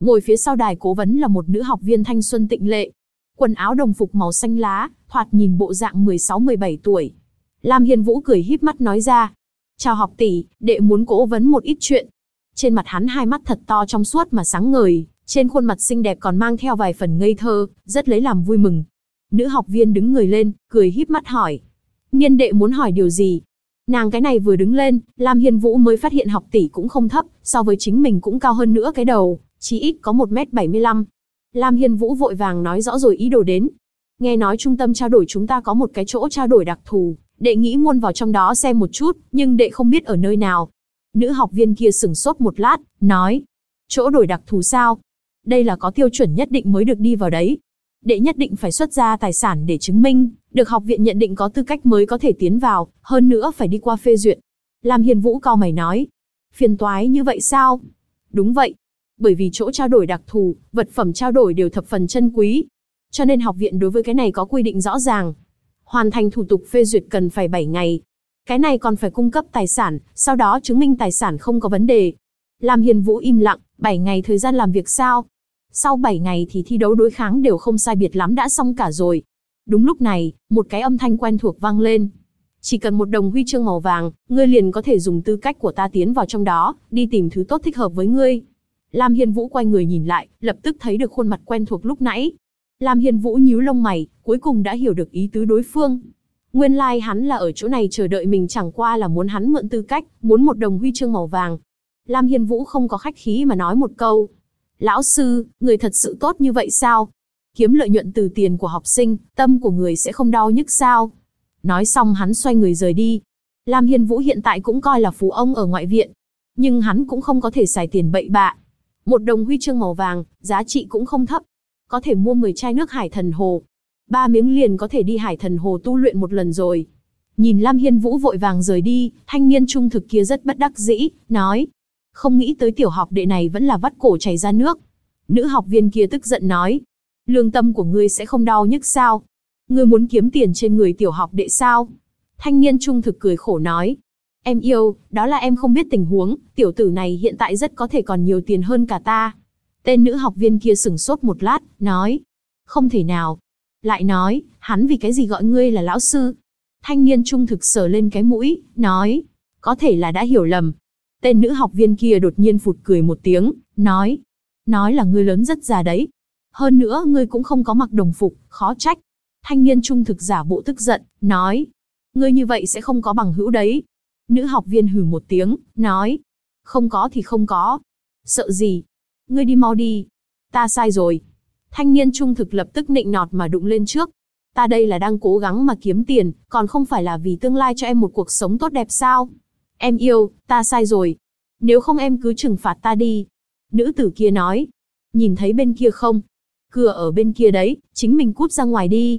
Ngồi phía sau đài cố vấn là một nữ học viên thanh xuân tịnh lệ. Quần áo đồng phục màu xanh lá, thoạt nhìn bộ dạng 16-17 tuổi. Lam Hiên Vũ cười híp mắt nói ra. Chào học tỷ, đệ muốn cố vấn một ít chuyện. Trên mặt hắn hai mắt thật to trong suốt mà sáng ngời, trên khuôn mặt xinh đẹp còn mang theo vài phần ngây thơ, rất lấy làm vui mừng. Nữ học viên đứng người lên, cười híp mắt hỏi. Niên đệ muốn hỏi điều gì? Nàng cái này vừa đứng lên, Lam Hiên Vũ mới phát hiện học tỷ cũng không thấp, so với chính mình cũng cao hơn nữa cái đầu, chí ít có 1m75. Lam Hiên Vũ vội vàng nói rõ rồi ý đồ đến. Nghe nói trung tâm trao đổi chúng ta có một cái chỗ trao đổi đặc thù, đệ nghĩ muôn vào trong đó xem một chút, nhưng đệ không biết ở nơi nào. Nữ học viên kia sửng sốt một lát, nói. Chỗ đổi đặc thù sao? Đây là có tiêu chuẩn nhất định mới được đi vào đấy. Đệ nhất định phải xuất ra tài sản để chứng minh, được học viện nhận định có tư cách mới có thể tiến vào, hơn nữa phải đi qua phê duyệt. Lam Hiên Vũ cau mày nói. Phiền toái như vậy sao? Đúng vậy. Bởi vì chỗ trao đổi đặc thù, vật phẩm trao đổi đều thập phần chân quý. Cho nên học viện đối với cái này có quy định rõ ràng. Hoàn thành thủ tục phê duyệt cần phải 7 ngày. Cái này còn phải cung cấp tài sản, sau đó chứng minh tài sản không có vấn đề. Lam Hiên Vũ im lặng, 7 ngày thời gian làm việc sao? Sau 7 ngày thì thi đấu đối kháng đều không sai biệt lắm đã xong cả rồi. Đúng lúc này, một cái âm thanh quen thuộc vang lên. Chỉ cần một đồng huy chương màu vàng, ngươi liền có thể dùng tư cách của ta tiến vào trong đó, đi tìm thứ tốt thích hợp với ngươi. Lam Hiên Vũ quay người nhìn lại, lập tức thấy được khuôn mặt quen thuộc lúc nãy. Lam Hiên Vũ nhíu lông mày, cuối cùng đã hiểu được ý tứ đối phương. Nguyên lai hắn là ở chỗ này chờ đợi mình, chẳng qua là muốn hắn mượn tư cách, muốn một đồng huy chương màu vàng. Lam Hiên Vũ không có khách khí mà nói một câu. Lão sư, người thật sự tốt như vậy sao? Kiếm lợi nhuận từ tiền của học sinh, tâm của người sẽ không đau nhức sao? Nói xong hắn xoay người rời đi. Lam Hiên Vũ hiện tại cũng coi là phú ông ở ngoại viện. Nhưng hắn cũng không có thể xài tiền bậy bạ. Một đồng huy chương màu vàng, giá trị cũng không thấp. Có thể mua 10 chai nước Hải Thần Hồ. 3 miếng liền có thể đi Hải Thần Hồ tu luyện một lần rồi. Nhìn Lam Hiên Vũ vội vàng rời đi, thanh niên trung thực kia rất bất đắc dĩ, nói. Không nghĩ tới tiểu học đệ này vẫn là vắt cổ chảy ra nước. Nữ học viên kia tức giận nói. Lương tâm của ngươi sẽ không đau nhức sao? Ngươi muốn kiếm tiền trên người tiểu học đệ sao? Thanh niên trung thực cười khổ nói. Em yêu, đó là em không biết tình huống, tiểu tử này hiện tại rất có thể còn nhiều tiền hơn cả ta. Tên nữ học viên kia sửng sốt một lát, nói. Không thể nào. Lại nói, hắn vì cái gì gọi ngươi là lão sư? Thanh niên trung thực sờ lên cái mũi, nói. Có thể là đã hiểu lầm. Tên nữ học viên kia đột nhiên phụt cười một tiếng, nói. Nói là ngươi lớn rất già đấy. Hơn nữa ngươi cũng không có mặc đồng phục, khó trách. Thanh niên trung thực giả bộ tức giận, nói. Ngươi như vậy sẽ không có bằng hữu đấy. Nữ học viên hừ một tiếng, nói. Không có thì không có. Sợ gì? Ngươi đi mau đi. Ta sai rồi. Thanh niên trung thực lập tức nịnh nọt mà đụng lên trước. Ta đây là đang cố gắng mà kiếm tiền, còn không phải là vì tương lai cho em một cuộc sống tốt đẹp sao? Em yêu, ta sai rồi. Nếu không em cứ trừng phạt ta đi. Nữ tử kia nói. Nhìn thấy bên kia không? Cửa ở bên kia đấy, chính mình cút ra ngoài đi.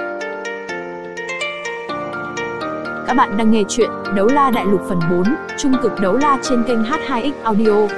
Các bạn đang nghe chuyện Đấu La Đại Lục phần 4, Trung cực đấu la trên kênh H2X Audio.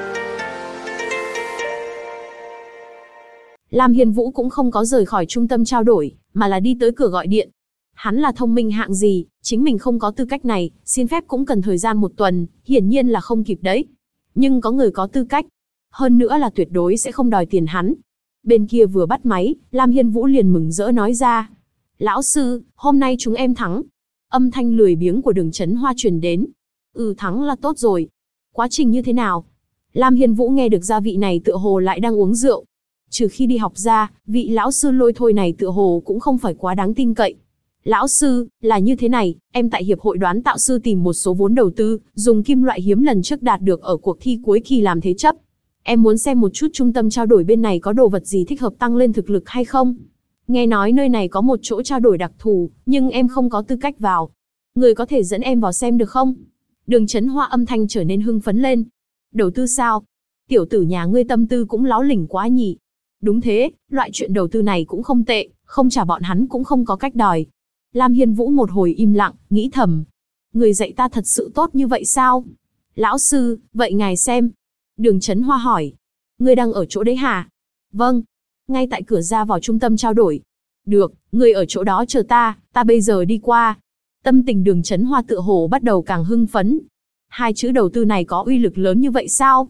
Lam Hiên Vũ cũng không có rời khỏi trung tâm trao đổi, mà là đi tới cửa gọi điện. Hắn là thông minh hạng gì, chính mình không có tư cách này, xin phép cũng cần thời gian 1 tuần, hiển nhiên là không kịp đấy. Nhưng có người có tư cách, hơn nữa là tuyệt đối sẽ không đòi tiền hắn. Bên kia vừa bắt máy, Lam Hiên Vũ liền mừng rỡ nói ra. Lão sư, hôm nay chúng em thắng. Âm thanh lười biếng của Đường Chấn Hoa truyền đến. Thắng là tốt rồi. Quá trình như thế nào? Lam Hiên Vũ nghe được gia vị này tựa hồ lại đang uống rượu. Trừ khi đi học ra, vị lão sư lôi thôi này tựa hồ cũng không phải quá đáng tin cậy. Lão sư, là như thế này, em tại Hiệp hội Đoán Tạo Sư tìm một số vốn đầu tư, dùng kim loại hiếm lần trước đạt được ở cuộc thi cuối kỳ làm thế chấp. Em muốn xem một chút trung tâm trao đổi bên này có đồ vật gì thích hợp tăng lên thực lực hay không. Nghe nói nơi này có một chỗ trao đổi đặc thù, nhưng em không có tư cách vào. Người có thể dẫn em vào xem được không? Đường Chấn Hoa âm thanh trở nên hưng phấn lên. Đầu tư sao? Tiểu tử nhà ngươi tâm tư cũng láo lỉnh quá nhỉ. Đúng thế, loại chuyện đầu tư này cũng không tệ, không trả bọn hắn cũng không có cách đòi. Lam Hiên Vũ một hồi im lặng, nghĩ thầm. Người dạy ta thật sự tốt như vậy sao? Lão sư, vậy ngài xem. Đường Chấn Hoa hỏi. Ngươi đang ở chỗ đấy hả? Vâng. Ngay tại cửa ra vào trung tâm trao đổi. Được, ngươi ở chỗ đó chờ ta bây giờ đi qua. Tâm tình Đường Chấn Hoa tựa hồ bắt đầu càng hưng phấn. 2 chữ đầu tư này có uy lực lớn như vậy sao?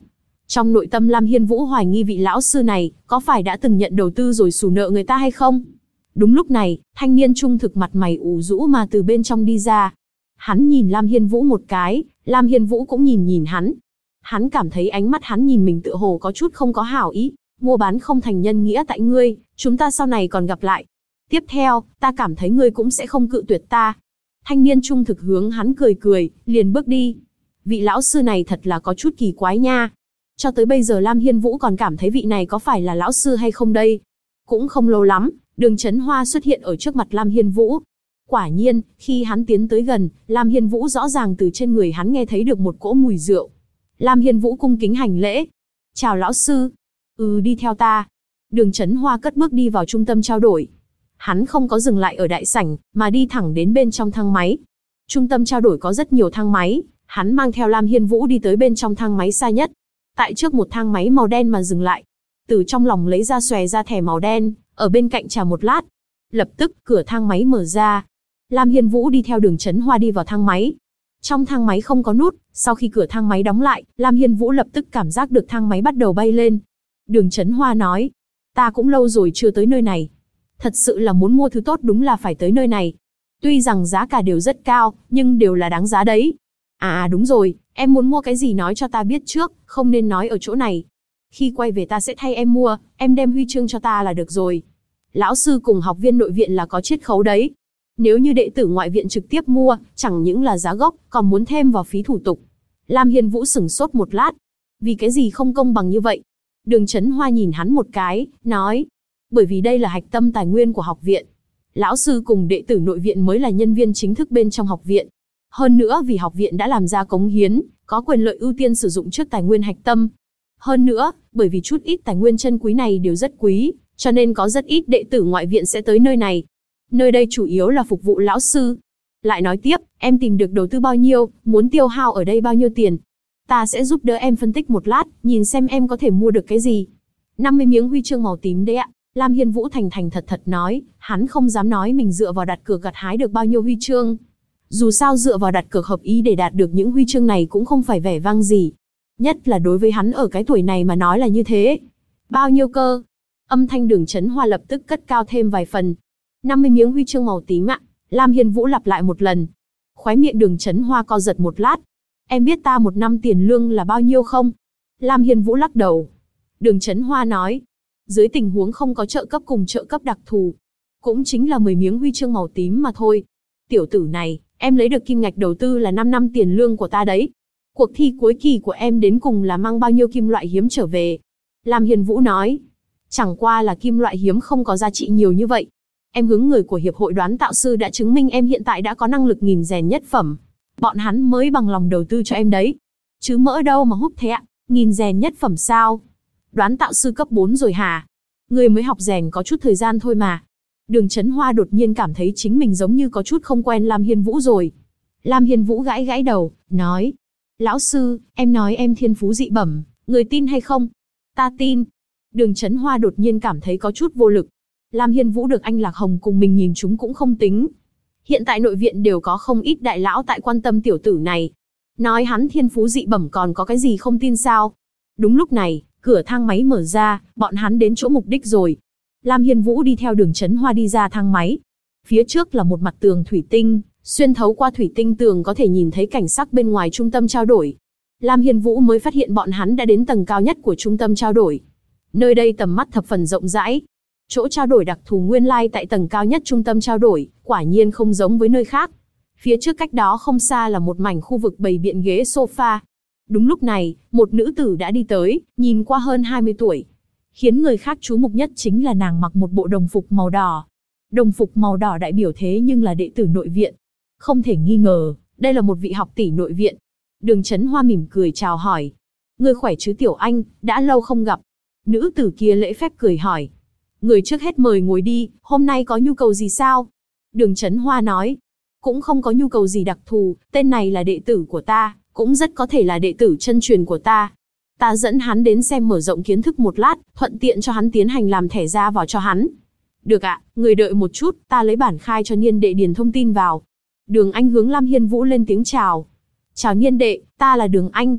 Trong nội tâm Lam Hiên Vũ hoài nghi vị lão sư này có phải đã từng nhận đầu tư rồi xù nợ người ta hay không. Đúng lúc này, thanh niên trung thực mặt mày ủ rũ mà từ bên trong đi ra. Hắn nhìn Lam Hiên Vũ một cái, Lam Hiên Vũ cũng nhìn hắn. Hắn cảm thấy ánh mắt hắn nhìn mình tựa hồ có chút không có hảo ý. Mua bán không thành nhân nghĩa tại ngươi, chúng ta sau này còn gặp lại. Tiếp theo, ta cảm thấy ngươi cũng sẽ không cự tuyệt ta. Thanh niên trung thực hướng hắn cười, liền bước đi. Vị lão sư này thật là có chút kỳ quái nha. Cho tới bây giờ Lam Hiên Vũ còn cảm thấy vị này có phải là lão sư hay không đây. Cũng không lâu lắm, Đường Chấn Hoa xuất hiện ở trước mặt Lam Hiên Vũ. Quả nhiên, khi hắn tiến tới gần, Lam Hiên Vũ rõ ràng từ trên người hắn nghe thấy được một cỗ mùi rượu. Lam Hiên Vũ cung kính hành lễ. Chào lão sư. Đi theo ta. Đường Chấn Hoa cất bước đi vào trung tâm trao đổi. Hắn không có dừng lại ở đại sảnh, mà đi thẳng đến bên trong thang máy. Trung tâm trao đổi có rất nhiều thang máy, hắn mang theo Lam Hiên Vũ đi tới bên trong thang máy xa nhất. Tại trước một thang máy màu đen mà dừng lại. Từ trong lòng lấy ra xòe ra thẻ màu đen, ở bên cạnh chờ một lát. Lập tức, cửa thang máy mở ra. Lam Hiên Vũ đi theo Đường Chấn Hoa đi vào thang máy. Trong thang máy không có nút, sau khi cửa thang máy đóng lại, Lam Hiên Vũ lập tức cảm giác được thang máy bắt đầu bay lên. Đường Chấn Hoa nói, ta cũng lâu rồi chưa tới nơi này. Thật sự là muốn mua thứ tốt đúng là phải tới nơi này. Tuy rằng giá cả đều rất cao, nhưng đều là đáng giá đấy. Đúng rồi, em muốn mua cái gì nói cho ta biết trước, không nên nói ở chỗ này. Khi quay về ta sẽ thay em mua, em đem huy chương cho ta là được rồi. Lão sư cùng học viên nội viện là có chiết khấu đấy. Nếu như đệ tử ngoại viện trực tiếp mua, chẳng những là giá gốc, còn muốn thêm vào phí thủ tục. Lam Hiên Vũ sửng sốt một lát. Vì cái gì không công bằng như vậy? Đường Chấn Hoa nhìn hắn một cái, nói. Bởi vì đây là hạch tâm tài nguyên của học viện. Lão sư cùng đệ tử nội viện mới là nhân viên chính thức bên trong học viện. Hơn nữa vì học viện đã làm ra cống hiến, có quyền lợi ưu tiên sử dụng trước tài nguyên hạch tâm. Hơn nữa, bởi vì chút ít tài nguyên chân quý này đều rất quý, cho nên có rất ít đệ tử ngoại viện sẽ tới nơi này. Nơi đây chủ yếu là phục vụ lão sư. Lại nói tiếp, em tìm được đầu tư bao nhiêu, muốn tiêu hao ở đây bao nhiêu tiền. Ta sẽ giúp đỡ em phân tích một lát, nhìn xem em có thể mua được cái gì. 50 miếng huy chương màu tím đấy ạ. Lam Hiên Vũ thành thành thật thật nói, hắn không dám nói mình dựa vào đặt cược gặt hái được bao nhiêu huy chương. Dù sao dựa vào đặt cược hợp ý để đạt được những huy chương này cũng không phải vẻ vang gì. Nhất là đối với hắn ở cái tuổi này mà nói là như thế. Bao nhiêu cơ? Âm thanh Đường Chấn Hoa lập tức cất cao thêm vài phần. 50 miếng huy chương màu tím ạ. Lam Hiên Vũ lặp lại một lần. Khóe miệng Đường Chấn Hoa co giật một lát. Em biết ta một năm tiền lương là bao nhiêu không? Lam Hiên Vũ lắc đầu. Đường Chấn Hoa nói. Dưới tình huống không có trợ cấp cùng trợ cấp đặc thù, cũng chính là 10 miếng huy chương màu tím mà thôi. Tiểu tử này, em lấy được kim ngạch đầu tư là 5 năm tiền lương của ta đấy. Cuộc thi cuối kỳ của em đến cùng là mang bao nhiêu kim loại hiếm trở về? Lam Hiên Vũ nói. Chẳng qua là kim loại hiếm không có giá trị nhiều như vậy. Em hướng người của Hiệp hội Đoán Tạo Sư đã chứng minh em hiện tại đã có năng lực nghìn rèn nhất phẩm. Bọn hắn mới bằng lòng đầu tư cho em đấy. Chứ mỡ đâu mà húp thế ạ, nghìn rèn nhất phẩm sao? Đoán Tạo Sư cấp 4 rồi hả? Người mới học rèn có chút thời gian thôi mà. Đường Chấn Hoa đột nhiên cảm thấy chính mình giống như có chút không quen Lam Hiên Vũ rồi. Lam Hiên Vũ gãi gãi đầu, nói. Lão sư, em nói em thiên phú dị bẩm, người tin hay không? Ta tin. Đường Chấn Hoa đột nhiên cảm thấy có chút vô lực. Lam Hiên Vũ được anh Lạc Hồng cùng mình nhìn chúng cũng không tính. Hiện tại nội viện đều có không ít đại lão tại quan tâm tiểu tử này. Nói hắn thiên phú dị bẩm còn có cái gì không tin sao? Đúng lúc này, cửa thang máy mở ra, bọn hắn đến chỗ mục đích rồi. Lam Hiên Vũ đi theo Đường Chấn Hoa đi ra thang máy. Phía trước là một mặt tường thủy tinh, xuyên thấu qua thủy tinh tường có thể nhìn thấy cảnh sắc bên ngoài trung tâm trao đổi. Lam Hiên Vũ mới phát hiện bọn hắn đã đến tầng cao nhất của trung tâm trao đổi. Nơi đây tầm mắt thập phần rộng rãi. Chỗ trao đổi đặc thù nguyên lai tại tầng cao nhất trung tâm trao đổi, quả nhiên không giống với nơi khác. Phía trước cách đó không xa là một mảnh khu vực bày biện ghế sofa. Đúng lúc này, một nữ tử đã đi tới, nhìn qua hơn 20 tuổi. Khiến người khác chú mục nhất chính là nàng mặc một bộ đồng phục màu đỏ. Đồng phục màu đỏ đại biểu thế nhưng là đệ tử nội viện. Không thể nghi ngờ, đây là một vị học tỷ nội viện. Đường Chấn Hoa mỉm cười chào hỏi. Người khỏe chứ Tiểu Anh, đã lâu không gặp. Nữ tử kia lễ phép cười hỏi. Người trước hết mời ngồi đi, hôm nay có nhu cầu gì sao? Đường Chấn Hoa nói. Cũng không có nhu cầu gì đặc thù, tên này là đệ tử của ta, cũng rất có thể là đệ tử chân truyền của ta. Ta dẫn hắn đến xem mở rộng kiến thức một lát, thuận tiện cho hắn tiến hành làm thẻ ra vào cho hắn. Được ạ, người đợi một chút, ta lấy bản khai cho niên đệ điền thông tin vào. Đường Anh hướng Lam Hiên Vũ lên tiếng chào. Chào niên đệ, ta là Đường Anh.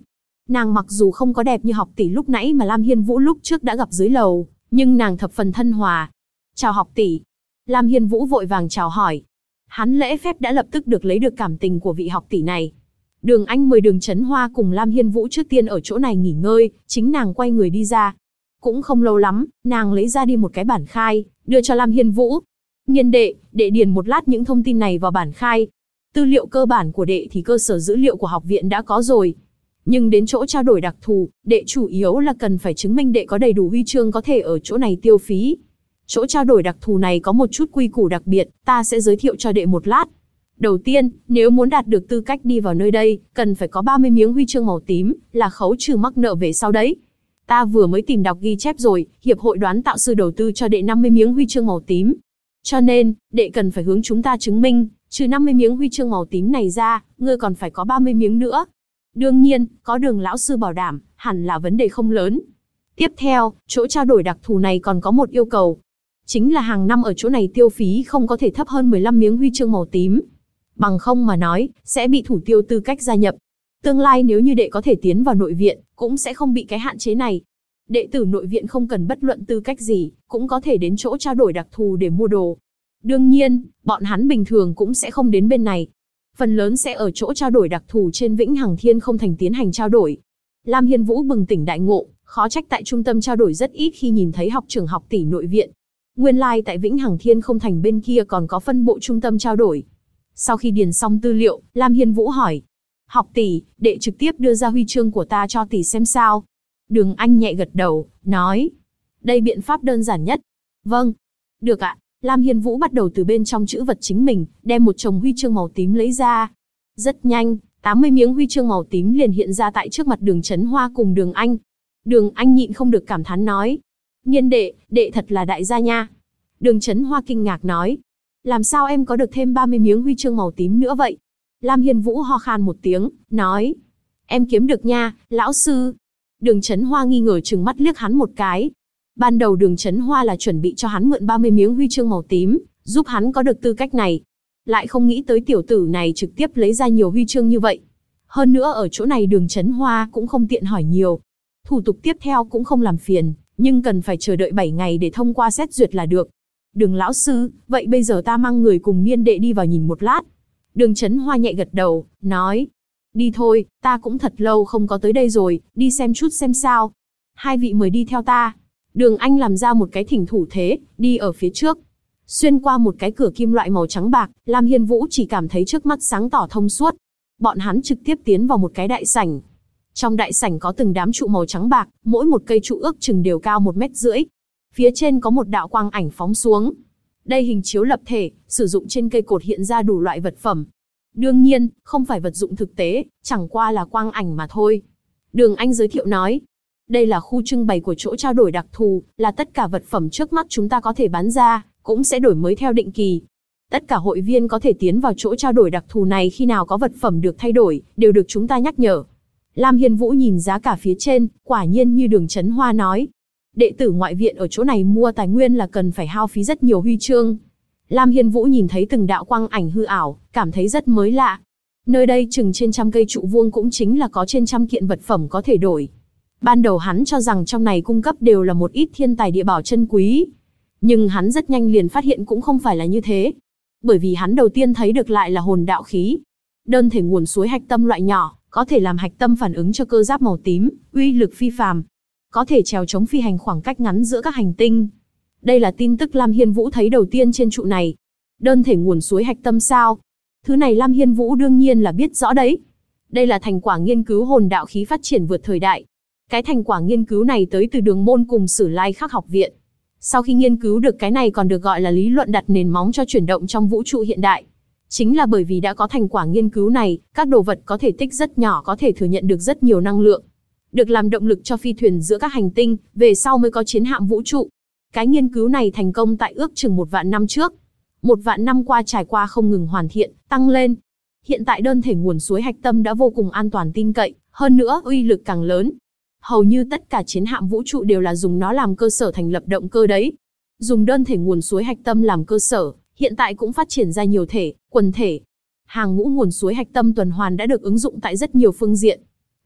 Nàng mặc dù không có đẹp như học tỷ lúc nãy mà Lam Hiên Vũ lúc trước đã gặp dưới lầu, nhưng nàng thập phần thân hòa. Chào học tỷ. Lam Hiên Vũ vội vàng chào hỏi. Hắn lễ phép đã lập tức được lấy được cảm tình của vị học tỷ này. Đường Anh mời Đường Chấn Hoa cùng Lam Hiên Vũ trước tiên ở chỗ này nghỉ ngơi, chính nàng quay người đi ra. Cũng không lâu lắm, nàng lấy ra đi một cái bản khai, đưa cho Lam Hiên Vũ. Nghiên đệ, đệ điền một lát những thông tin này vào bản khai. Tư liệu cơ bản của đệ thì cơ sở dữ liệu của học viện đã có rồi. Nhưng đến chỗ trao đổi đặc thù, đệ chủ yếu là cần phải chứng minh đệ có đầy đủ huy chương có thể ở chỗ này tiêu phí. Chỗ trao đổi đặc thù này có một chút quy củ đặc biệt, ta sẽ giới thiệu cho đệ một lát. Đầu tiên, nếu muốn đạt được tư cách đi vào nơi đây, cần phải có 30 miếng huy chương màu tím, là khấu trừ mắc nợ về sau đấy. Ta vừa mới tìm đọc ghi chép rồi, hiệp hội đoán tạo sư đầu tư cho đệ 50 miếng huy chương màu tím. Cho nên, đệ cần phải hướng chúng ta chứng minh, trừ 50 miếng huy chương màu tím này ra, ngươi còn phải có 30 miếng nữa. Đương nhiên, có Đường lão sư bảo đảm, hẳn là vấn đề không lớn. Tiếp theo, chỗ trao đổi đặc thù này còn có một yêu cầu. Chính là hàng năm ở chỗ này tiêu phí không có thể thấp hơn 15 miếng huy chương màu tím. Bằng không mà nói, sẽ bị thủ tiêu tư cách gia nhập. Tương lai nếu như đệ có thể tiến vào nội viện, cũng sẽ không bị cái hạn chế này. Đệ tử nội viện không cần bất luận tư cách gì, cũng có thể đến chỗ trao đổi đặc thù để mua đồ. Đương nhiên, bọn hắn bình thường cũng sẽ không đến bên này. Phần lớn sẽ ở chỗ trao đổi đặc thù trên Vĩnh Hằng Thiên không thành tiến hành trao đổi. Lam Hiên Vũ bừng tỉnh đại ngộ, khó trách tại trung tâm trao đổi rất ít khi nhìn thấy học trưởng học tỷ nội viện. Nguyên lai tại Vĩnh Hằng Thiên không thành bên kia còn có phân bộ trung tâm trao đổi. Sau khi điền xong tư liệu, Lam Hiên Vũ hỏi. Học tỷ, đệ trực tiếp đưa ra huy chương của ta cho tỷ xem sao? Đường Anh nhẹ gật đầu, nói. Đây biện pháp đơn giản nhất. Vâng. Được ạ. Lam Hiên Vũ bắt đầu từ bên trong chữ vật chính mình, đem một chồng huy chương màu tím lấy ra. Rất nhanh, 80 miếng huy chương màu tím liền hiện ra tại trước mặt Đường Chấn Hoa cùng Đường Anh. Đường Anh nhịn không được cảm thán nói. Nhiên đệ, đệ thật là đại gia nha. Đường Chấn Hoa kinh ngạc nói. Làm sao em có được thêm 30 miếng huy chương màu tím nữa vậy? Lam Hiên Vũ ho khan một tiếng, nói. Em kiếm được nha, lão sư. Đường Chấn Hoa nghi ngờ trừng mắt liếc hắn một cái. Ban đầu Đường Chấn Hoa là chuẩn bị cho hắn mượn 30 miếng huy chương màu tím, giúp hắn có được tư cách này. Lại không nghĩ tới tiểu tử này trực tiếp lấy ra nhiều huy chương như vậy. Hơn nữa ở chỗ này Đường Chấn Hoa cũng không tiện hỏi nhiều. Thủ tục tiếp theo cũng không làm phiền, nhưng cần phải chờ đợi 7 ngày để thông qua xét duyệt là được. Đường lão sư, vậy bây giờ ta mang người cùng Niên đệ đi vào nhìn một lát. Đường Chấn Hoa nhẹ gật đầu, nói. Đi thôi, ta cũng thật lâu không có tới đây rồi, đi xem chút xem sao. Hai vị mời đi theo ta. Đường Anh làm ra một cái thỉnh thủ thế, đi ở phía trước. Xuyên qua một cái cửa kim loại màu trắng bạc, Lam Hiên Vũ chỉ cảm thấy trước mắt sáng tỏ thông suốt. Bọn hắn trực tiếp tiến vào một cái đại sảnh. Trong đại sảnh có từng đám trụ màu trắng bạc, mỗi một cây trụ ước chừng đều cao 1,5 mét. Phía trên có một đạo quang ảnh phóng xuống. Đây hình chiếu lập thể, sử dụng trên cây cột hiện ra đủ loại vật phẩm. Đương nhiên, không phải vật dụng thực tế, chẳng qua là quang ảnh mà thôi. Đường Anh giới thiệu nói. Đây là khu trưng bày của chỗ trao đổi đặc thù, là tất cả vật phẩm trước mắt chúng ta có thể bán ra, cũng sẽ đổi mới theo định kỳ. Tất cả hội viên có thể tiến vào chỗ trao đổi đặc thù này khi nào có vật phẩm được thay đổi, đều được chúng ta nhắc nhở. Lam Hiên Vũ nhìn giá cả phía trên, quả nhiên như Đường Chấn Hoa nói. Đệ tử ngoại viện ở chỗ này mua tài nguyên là cần phải hao phí rất nhiều huy chương. Lam Hiên Vũ nhìn thấy từng đạo quang ảnh hư ảo, cảm thấy rất mới lạ. Nơi đây chừng trên trăm cây trụ vuông cũng chính là có trên trăm kiện vật phẩm có thể đổi. Ban đầu hắn cho rằng trong này cung cấp đều là một ít thiên tài địa bảo chân quý. Nhưng hắn rất nhanh liền phát hiện cũng không phải là như thế. Bởi vì hắn đầu tiên thấy được lại là hồn đạo khí. Đơn thể nguồn suối hạch tâm loại nhỏ, có thể làm hạch tâm phản ứng cho cơ giáp màu tím, uy lực phi phàm. Có thể trèo chống phi hành khoảng cách ngắn giữa các hành tinh. Đây là tin tức Lam Hiên Vũ thấy đầu tiên trên trụ này. Đơn thể nguồn suối hạch tâm sao? Thứ này Lam Hiên Vũ đương nhiên là biết rõ đấy. Đây là thành quả nghiên cứu hồn đạo khí phát triển vượt thời đại. Cái thành quả nghiên cứu này tới từ Đường Môn cùng Sử Lai Khắc học viện. Sau khi nghiên cứu được cái này còn được gọi là lý luận đặt nền móng cho chuyển động trong vũ trụ hiện đại. Chính là bởi vì đã có thành quả nghiên cứu này, các đồ vật có thể tích rất nhỏ có thể thừa nhận được rất nhiều năng lượng. Được làm động lực cho phi thuyền giữa các hành tinh, về sau mới có chiến hạm vũ trụ. Cái nghiên cứu này thành công tại ước chừng 1 vạn năm trước. 1 vạn năm qua trải qua không ngừng hoàn thiện, tăng lên. Hiện tại đơn thể nguồn suối hạch tâm đã vô cùng an toàn tin cậy, hơn nữa uy lực càng lớn. Hầu như tất cả chiến hạm vũ trụ đều là dùng nó làm cơ sở thành lập động cơ đấy. Dùng đơn thể nguồn suối hạch tâm làm cơ sở, hiện tại cũng phát triển ra nhiều thể, quần thể. Hàng ngũ nguồn suối hạch tâm tuần hoàn đã được ứng dụng tại rất nhiều phương diện.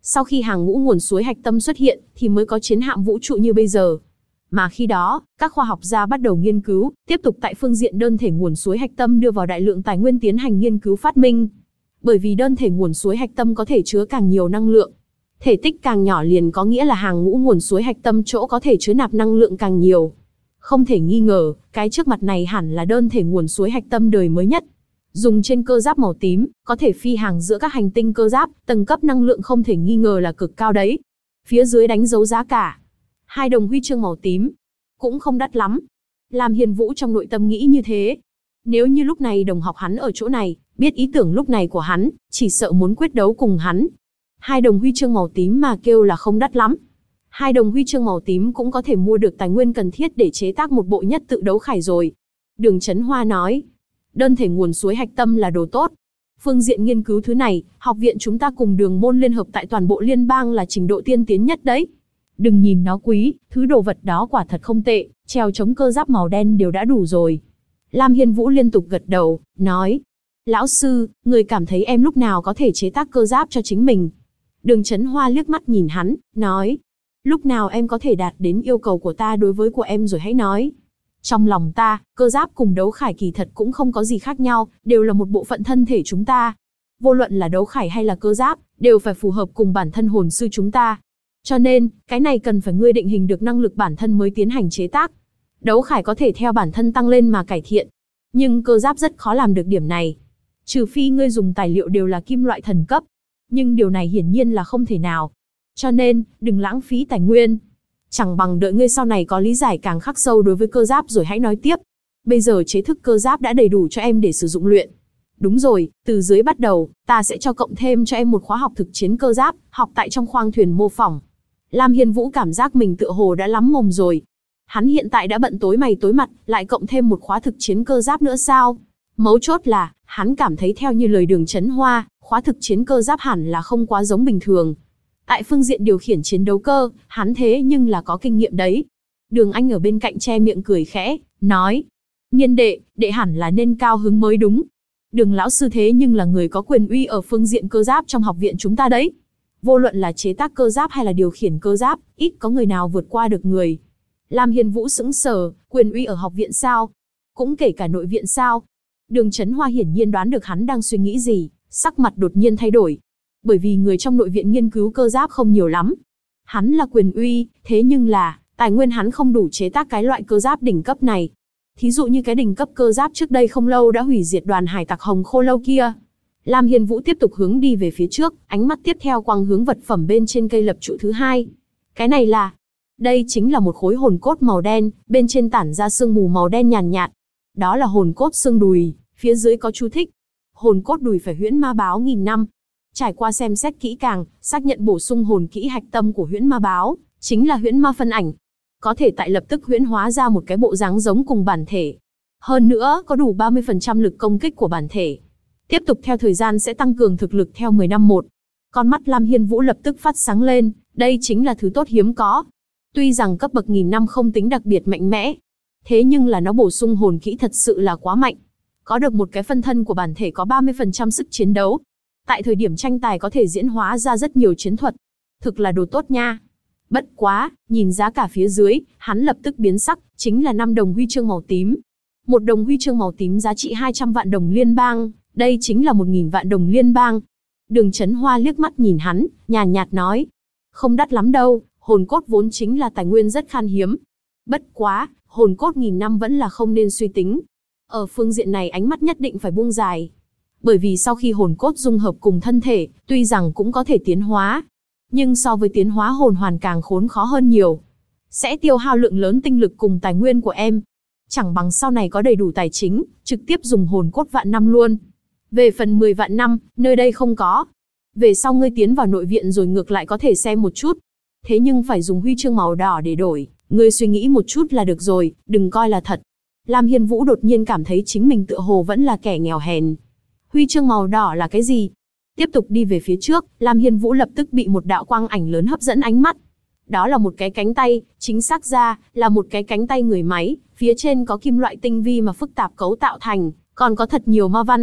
Sau khi hàng ngũ nguồn suối hạch tâm xuất hiện, thì mới có chiến hạm vũ trụ như bây giờ. Mà khi đó, các khoa học gia bắt đầu nghiên cứu, tiếp tục tại phương diện đơn thể nguồn suối hạch tâm đưa vào đại lượng tài nguyên tiến hành nghiên cứu phát minh. Bởi vì đơn thể nguồn suối hạch tâm có thể chứa càng nhiều năng lượng. Thể tích càng nhỏ liền có nghĩa là hàng ngũ nguồn suối hạch tâm chỗ có thể chứa nạp năng lượng càng nhiều. Không thể nghi ngờ, cái trước mặt này hẳn là đơn thể nguồn suối hạch tâm đời mới nhất. Dùng trên cơ giáp màu tím, có thể phi hàng giữa các hành tinh cơ giáp, tầng cấp năng lượng không thể nghi ngờ là cực cao đấy. Phía dưới đánh dấu giá cả. 2 đồng huy chương màu tím. Cũng không đắt lắm. Lam Hiên Vũ trong nội tâm nghĩ như thế. Nếu như lúc này đồng học hắn ở chỗ này, biết ý tưởng lúc này của hắn, chỉ sợ muốn quyết đấu cùng hắn. 2 đồng huy chương màu tím mà kêu là không đắt lắm. 2 đồng huy chương màu tím cũng có thể mua được tài nguyên cần thiết để chế tác một bộ nhất tự đấu khải rồi. Đường Chấn Hoa nói. Đơn thể nguồn suối hạch tâm là đồ tốt. Phương diện nghiên cứu thứ này, học viện chúng ta cùng Đường môn liên hợp tại toàn bộ liên bang là trình độ tiên tiến nhất đấy. Đừng nhìn nó quý, thứ đồ vật đó quả thật không tệ, treo chống cơ giáp màu đen đều đã đủ rồi. Lam Hiên Vũ liên tục gật đầu, nói. Lão sư, người cảm thấy em lúc nào có thể chế tác cơ giáp cho chính mình? Đường Chấn Hoa liếc mắt nhìn hắn, nói. Lúc nào em có thể đạt đến yêu cầu của ta đối với của em rồi hãy nói. Trong lòng ta, cơ giáp cùng đấu khải kỳ thật cũng không có gì khác nhau, đều là một bộ phận thân thể chúng ta. Vô luận là đấu khải hay là cơ giáp, đều phải phù hợp cùng bản thân hồn sư chúng ta. Cho nên, cái này cần phải ngươi định hình được năng lực bản thân mới tiến hành chế tác. Đấu khải có thể theo bản thân tăng lên mà cải thiện. Nhưng cơ giáp rất khó làm được điểm này. Trừ phi ngươi dùng tài liệu đều là kim loại thần cấp. Nhưng điều này hiển nhiên là không thể nào. Cho nên, đừng lãng phí tài nguyên. Chẳng bằng đợi ngươi sau này có lý giải càng khắc sâu đối với cơ giáp rồi hãy nói tiếp. Bây giờ chế thức cơ giáp đã đầy đủ cho em để sử dụng luyện. Đúng rồi, từ dưới bắt đầu, ta sẽ cho cộng thêm cho em một khóa học thực chiến cơ giáp, học tại trong khoang thuyền mô phỏng. Lam Hiên Vũ cảm giác mình tựa hồ đã lắm mồm rồi. Hắn hiện tại đã bận tối mày tối mặt, lại cộng thêm một khóa thực chiến cơ giáp nữa sao? Mấu chốt là, hắn cảm thấy theo như lời Đường Chấn Hoa, khóa thực chiến cơ giáp hẳn là không quá giống bình thường. Tại phương diện điều khiển chiến đấu cơ, hắn thế nhưng là có kinh nghiệm đấy. Đường Anh ở bên cạnh che miệng cười khẽ, nói. Nhiên đệ, đệ hẳn là nên cao hứng mới đúng. Đường lão sư thế nhưng là người có quyền uy ở phương diện cơ giáp trong học viện chúng ta đấy. Vô luận là chế tác cơ giáp hay là điều khiển cơ giáp, ít có người nào vượt qua được người. Lam Hiên Vũ sững sờ, quyền uy ở học viện sao? Cũng kể cả nội viện sao? Đường Chấn Hoa hiển nhiên đoán được hắn đang suy nghĩ gì, sắc mặt đột nhiên thay đổi. Bởi vì người trong nội viện nghiên cứu cơ giáp không nhiều lắm. Hắn là quyền uy, thế nhưng là, tài nguyên hắn không đủ chế tác cái loại cơ giáp đỉnh cấp này. Thí dụ như cái đỉnh cấp cơ giáp trước đây không lâu đã hủy diệt đoàn hải tặc Hồng Khô Lâu kia. Lam Hiên Vũ tiếp tục hướng đi về phía trước, ánh mắt tiếp theo quang hướng vật phẩm bên trên cây lập trụ thứ hai. Cái này là... Đây chính là một khối hồn cốt màu đen, bên trên tản ra sương mù màu đen nhàn nhạt. Đó là hồn cốt xương đùi, phía dưới có chú thích. Hồn cốt đùi phải huyễn ma báo 1000 năm. Trải qua xem xét kỹ càng, xác nhận bổ sung hồn kỹ hạch tâm của huyễn ma báo, chính là huyễn ma phân ảnh. Có thể tại lập tức huyễn hóa ra một cái bộ dáng giống cùng bản thể. Hơn nữa, có đủ 30% lực công kích của bản thể. Tiếp tục theo thời gian sẽ tăng cường thực lực theo 10 năm một. Con mắt Lam Hiên Vũ lập tức phát sáng lên, đây chính là thứ tốt hiếm có. Tuy rằng cấp bậc 1000 năm không tính đặc biệt mạnh mẽ, thế nhưng là nó bổ sung hồn kỹ thật sự là quá mạnh. Có được một cái phân thân của bản thể có 30% sức chiến đấu. Tại thời điểm tranh tài có thể diễn hóa ra rất nhiều chiến thuật. Thực là đồ tốt nha. Bất quá, nhìn giá cả phía dưới, hắn lập tức biến sắc, chính là 5 đồng huy chương màu tím. Một đồng huy chương màu tím giá trị 200 vạn đồng liên bang, đây chính là 1000 vạn đồng liên bang. Đường Chấn Hoa liếc mắt nhìn hắn, nhàn nhạt nói. Không đắt lắm đâu, hồn cốt vốn chính là tài nguyên rất khan hiếm. Bất quá, hồn cốt 1000 năm vẫn là không nên suy tính. Ở phương diện này ánh mắt nhất định phải buông dài. Bởi vì sau khi hồn cốt dung hợp cùng thân thể, tuy rằng cũng có thể tiến hóa, nhưng so với tiến hóa hồn hoàn càng khốn khó hơn nhiều. Sẽ tiêu hao lượng lớn tinh lực cùng tài nguyên của em. Chẳng bằng sau này có đầy đủ tài chính, trực tiếp dùng hồn cốt vạn năm luôn. Về phần 10 vạn năm, nơi đây không có. Về sau ngươi tiến vào nội viện rồi ngược lại có thể xem một chút. Thế nhưng phải dùng huy chương màu đỏ để đổi, ngươi suy nghĩ một chút là được rồi, đừng coi là thật. Lam Hiên Vũ đột nhiên cảm thấy chính mình tựa hồ vẫn là kẻ nghèo hèn. Huy chương màu đỏ là cái gì? Tiếp tục đi về phía trước, Lam Hiên Vũ lập tức bị một đạo quang ảnh lớn hấp dẫn ánh mắt. Đó là một cái cánh tay, chính xác ra, là một cái cánh tay người máy, phía trên có kim loại tinh vi mà phức tạp cấu tạo thành, còn có thật nhiều ma văn.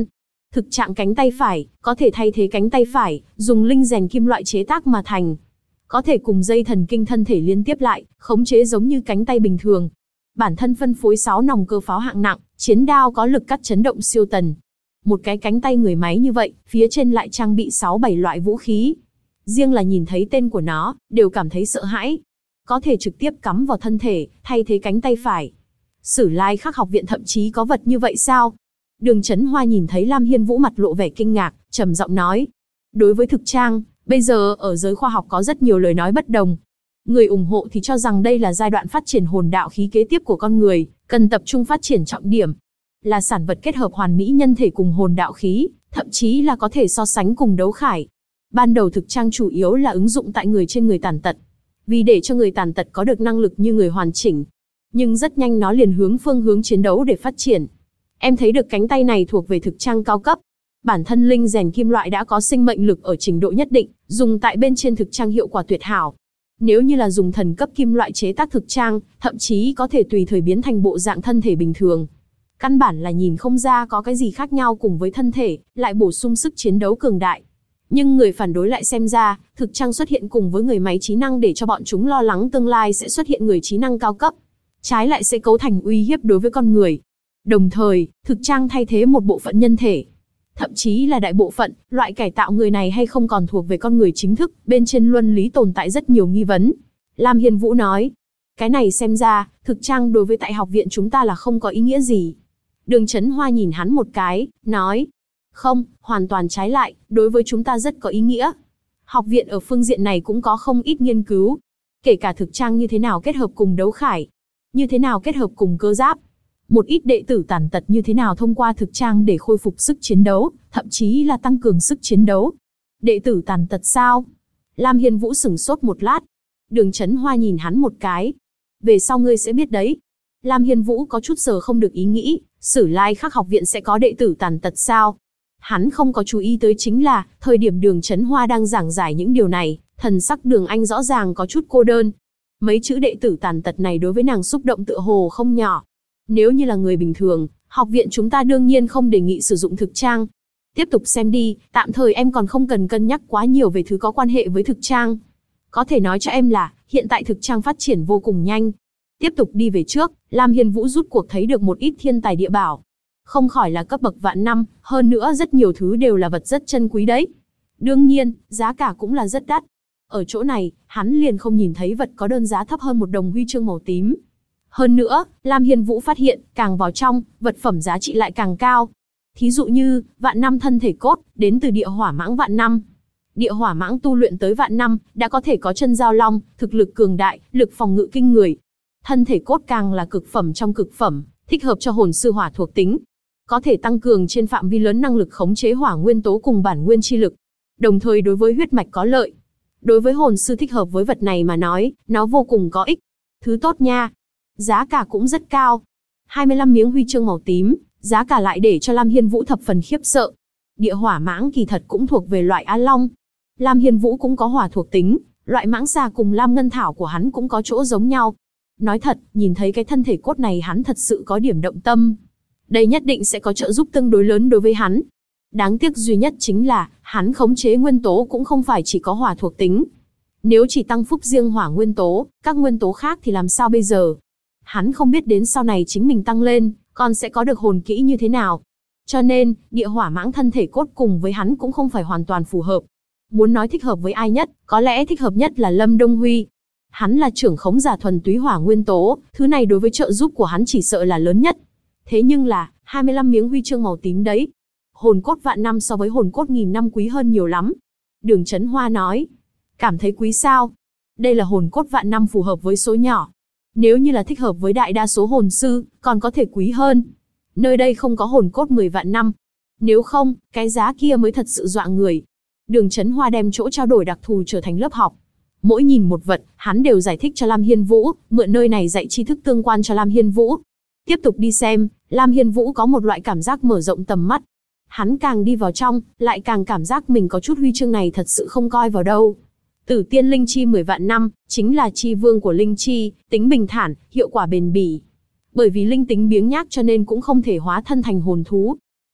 Thực trạng cánh tay phải, có thể thay thế cánh tay phải, dùng linh rèn kim loại chế tác mà thành. Có thể cùng dây thần kinh thân thể liên tiếp lại, khống chế giống như cánh tay bình thường. Bản thân phân phối 6 nòng cơ pháo hạng nặng, chiến đao có lực cắt chấn động siêu tần. Một cái cánh tay người máy như vậy, phía trên lại trang bị 6-7 loại vũ khí. Riêng là nhìn thấy tên của nó, đều cảm thấy sợ hãi. Có thể trực tiếp cắm vào thân thể, thay thế cánh tay phải. Sử Lai Khắc học viện thậm chí có vật như vậy sao? Đường Chấn Hoa nhìn thấy Lam Hiên Vũ mặt lộ vẻ kinh ngạc, trầm giọng nói. Đối với thực trang, bây giờ ở giới khoa học có rất nhiều lời nói bất đồng. Người ủng hộ thì cho rằng đây là giai đoạn phát triển hồn đạo khí kế tiếp của con người, cần tập trung phát triển trọng điểm. Là sản vật kết hợp hoàn mỹ nhân thể cùng hồn đạo khí, thậm chí là có thể so sánh cùng đấu khải. Ban đầu thực trang chủ yếu là ứng dụng tại người trên người tàn tật. Vì để cho người tàn tật có được năng lực như người hoàn chỉnh. Nhưng rất nhanh nó liền hướng phương hướng chiến đấu để phát triển. Em thấy được cánh tay này thuộc về thực trang cao cấp. Bản thân linh rèn kim loại đã có sinh mệnh lực ở trình độ nhất định, dùng tại bên trên thực trang hiệu quả tuyệt hảo. Nếu như là dùng thần cấp kim loại chế tác thực trang, thậm chí có thể tùy thời biến thành bộ dạng thân thể bình thường. Căn bản là nhìn không ra có cái gì khác nhau cùng với thân thể, lại bổ sung sức chiến đấu cường đại. Nhưng người phản đối lại xem ra, thực trang xuất hiện cùng với người máy trí năng để cho bọn chúng lo lắng tương lai sẽ xuất hiện người trí năng cao cấp. Trái lại sẽ cấu thành uy hiếp đối với con người. Đồng thời, thực trang thay thế một bộ phận nhân thể. Thậm chí là đại bộ phận, loại cải tạo người này hay không còn thuộc về con người chính thức, bên trên luân lý tồn tại rất nhiều nghi vấn. Lam Hiên Vũ nói, cái này xem ra, thực trang đối với tại học viện chúng ta là không có ý nghĩa gì. Đường Chấn Hoa nhìn hắn một cái, nói, không, hoàn toàn trái lại, đối với chúng ta rất có ý nghĩa. Học viện ở phương diện này cũng có không ít nghiên cứu. Kể cả thực trang như thế nào kết hợp cùng đấu khải, như thế nào kết hợp cùng cơ giáp. Một ít đệ tử tàn tật như thế nào thông qua thực trang để khôi phục sức chiến đấu, thậm chí là tăng cường sức chiến đấu. Đệ tử tàn tật sao? Lam Hiên Vũ sửng sốt một lát. Đường Chấn Hoa nhìn hắn một cái. Về sau ngươi sẽ biết đấy. Lam Hiên Vũ có chút sờ không được ý nghĩ, Sử Lai Khắc học viện sẽ có đệ tử tàn tật sao? Hắn không có chú ý tới chính là, thời điểm Đường Chấn Hoa đang giảng giải những điều này, thần sắc Đường Anh rõ ràng có chút cô đơn. Mấy chữ đệ tử tàn tật này đối với nàng xúc động tựa hồ không nhỏ. Nếu như là người bình thường, học viện chúng ta đương nhiên không đề nghị sử dụng thực trang. Tiếp tục xem đi, tạm thời em còn không cần cân nhắc quá nhiều về thứ có quan hệ với thực trang. Có thể nói cho em là, hiện tại thực trang phát triển vô cùng nhanh. Tiếp tục đi về trước, Lam Hiên Vũ rút cuộc thấy được một ít thiên tài địa bảo. Không khỏi là cấp bậc vạn năm, hơn nữa rất nhiều thứ đều là vật rất chân quý đấy. Đương nhiên, giá cả cũng là rất đắt. Ở chỗ này, hắn liền không nhìn thấy vật có đơn giá thấp hơn một đồng huy chương màu tím. Hơn nữa, Lam Hiên Vũ phát hiện, càng vào trong, vật phẩm giá trị lại càng cao. Thí dụ như, vạn năm thân thể cốt, đến từ địa hỏa mãng vạn năm. Địa hỏa mãng tu luyện tới vạn năm, đã có thể có chân giao long, thực lực cường đại, lực phòng ngự kinh người. Thân thể cốt càng là cực phẩm trong cực phẩm, thích hợp cho hồn sư hỏa thuộc tính. Có thể tăng cường trên phạm vi lớn năng lực khống chế hỏa nguyên tố cùng bản nguyên chi lực. Đồng thời đối với huyết mạch có lợi. Đối với hồn sư thích hợp với vật này mà nói, nó vô cùng có ích. Thứ tốt nha. Giá cả cũng rất cao. 25 miếng huy chương màu tím, giá cả lại để cho Lam Hiên Vũ thập phần khiếp sợ. Địa hỏa mãng kỳ thật cũng thuộc về loại á long. Lam Hiên Vũ cũng có hỏa thuộc tính, loại mãng xà cùng Lam Ngân Thảo của hắn cũng có chỗ giống nhau. Nói thật, nhìn thấy cái thân thể cốt này hắn thật sự có điểm động tâm. Đây nhất định sẽ có trợ giúp tương đối lớn đối với hắn. Đáng tiếc duy nhất chính là, hắn khống chế nguyên tố cũng không phải chỉ có hỏa thuộc tính. Nếu chỉ tăng phúc riêng hỏa nguyên tố, các nguyên tố khác thì làm sao bây giờ? Hắn không biết đến sau này chính mình tăng lên, còn sẽ có được hồn kỹ như thế nào. Cho nên, địa hỏa mãng thân thể cốt cùng với hắn cũng không phải hoàn toàn phù hợp. Muốn nói thích hợp với ai nhất, có lẽ thích hợp nhất là Lâm Đông Huy. Hắn là trưởng khống giả thuần túy hỏa nguyên tố, thứ này đối với trợ giúp của hắn chỉ sợ là lớn nhất. Thế nhưng là, 25 miếng huy chương màu tím đấy. Hồn cốt vạn năm so với hồn cốt nghìn năm quý hơn nhiều lắm. Đường Chấn Hoa nói. Cảm thấy quý sao? Đây là hồn cốt vạn năm phù hợp với số nhỏ. Nếu như là thích hợp với đại đa số hồn sư, còn có thể quý hơn. Nơi đây không có hồn cốt 10 vạn năm. Nếu không, cái giá kia mới thật sự dọa người. Đường Chấn Hoa đem chỗ trao đổi đặc thù trở thành lớp học. Mỗi nhìn một vật, hắn đều giải thích cho Lam Hiên Vũ, mượn nơi này dạy tri thức tương quan cho Lam Hiên Vũ. Tiếp tục đi xem, Lam Hiên Vũ có một loại cảm giác mở rộng tầm mắt. Hắn càng đi vào trong, lại càng cảm giác mình có chút huy chương này thật sự không coi vào đâu. Tử tiên linh chi 10 vạn năm, chính là chi vương của linh chi, tính bình thản, hiệu quả bền bỉ. Bởi vì linh tính biếng nhác cho nên cũng không thể hóa thân thành hồn thú.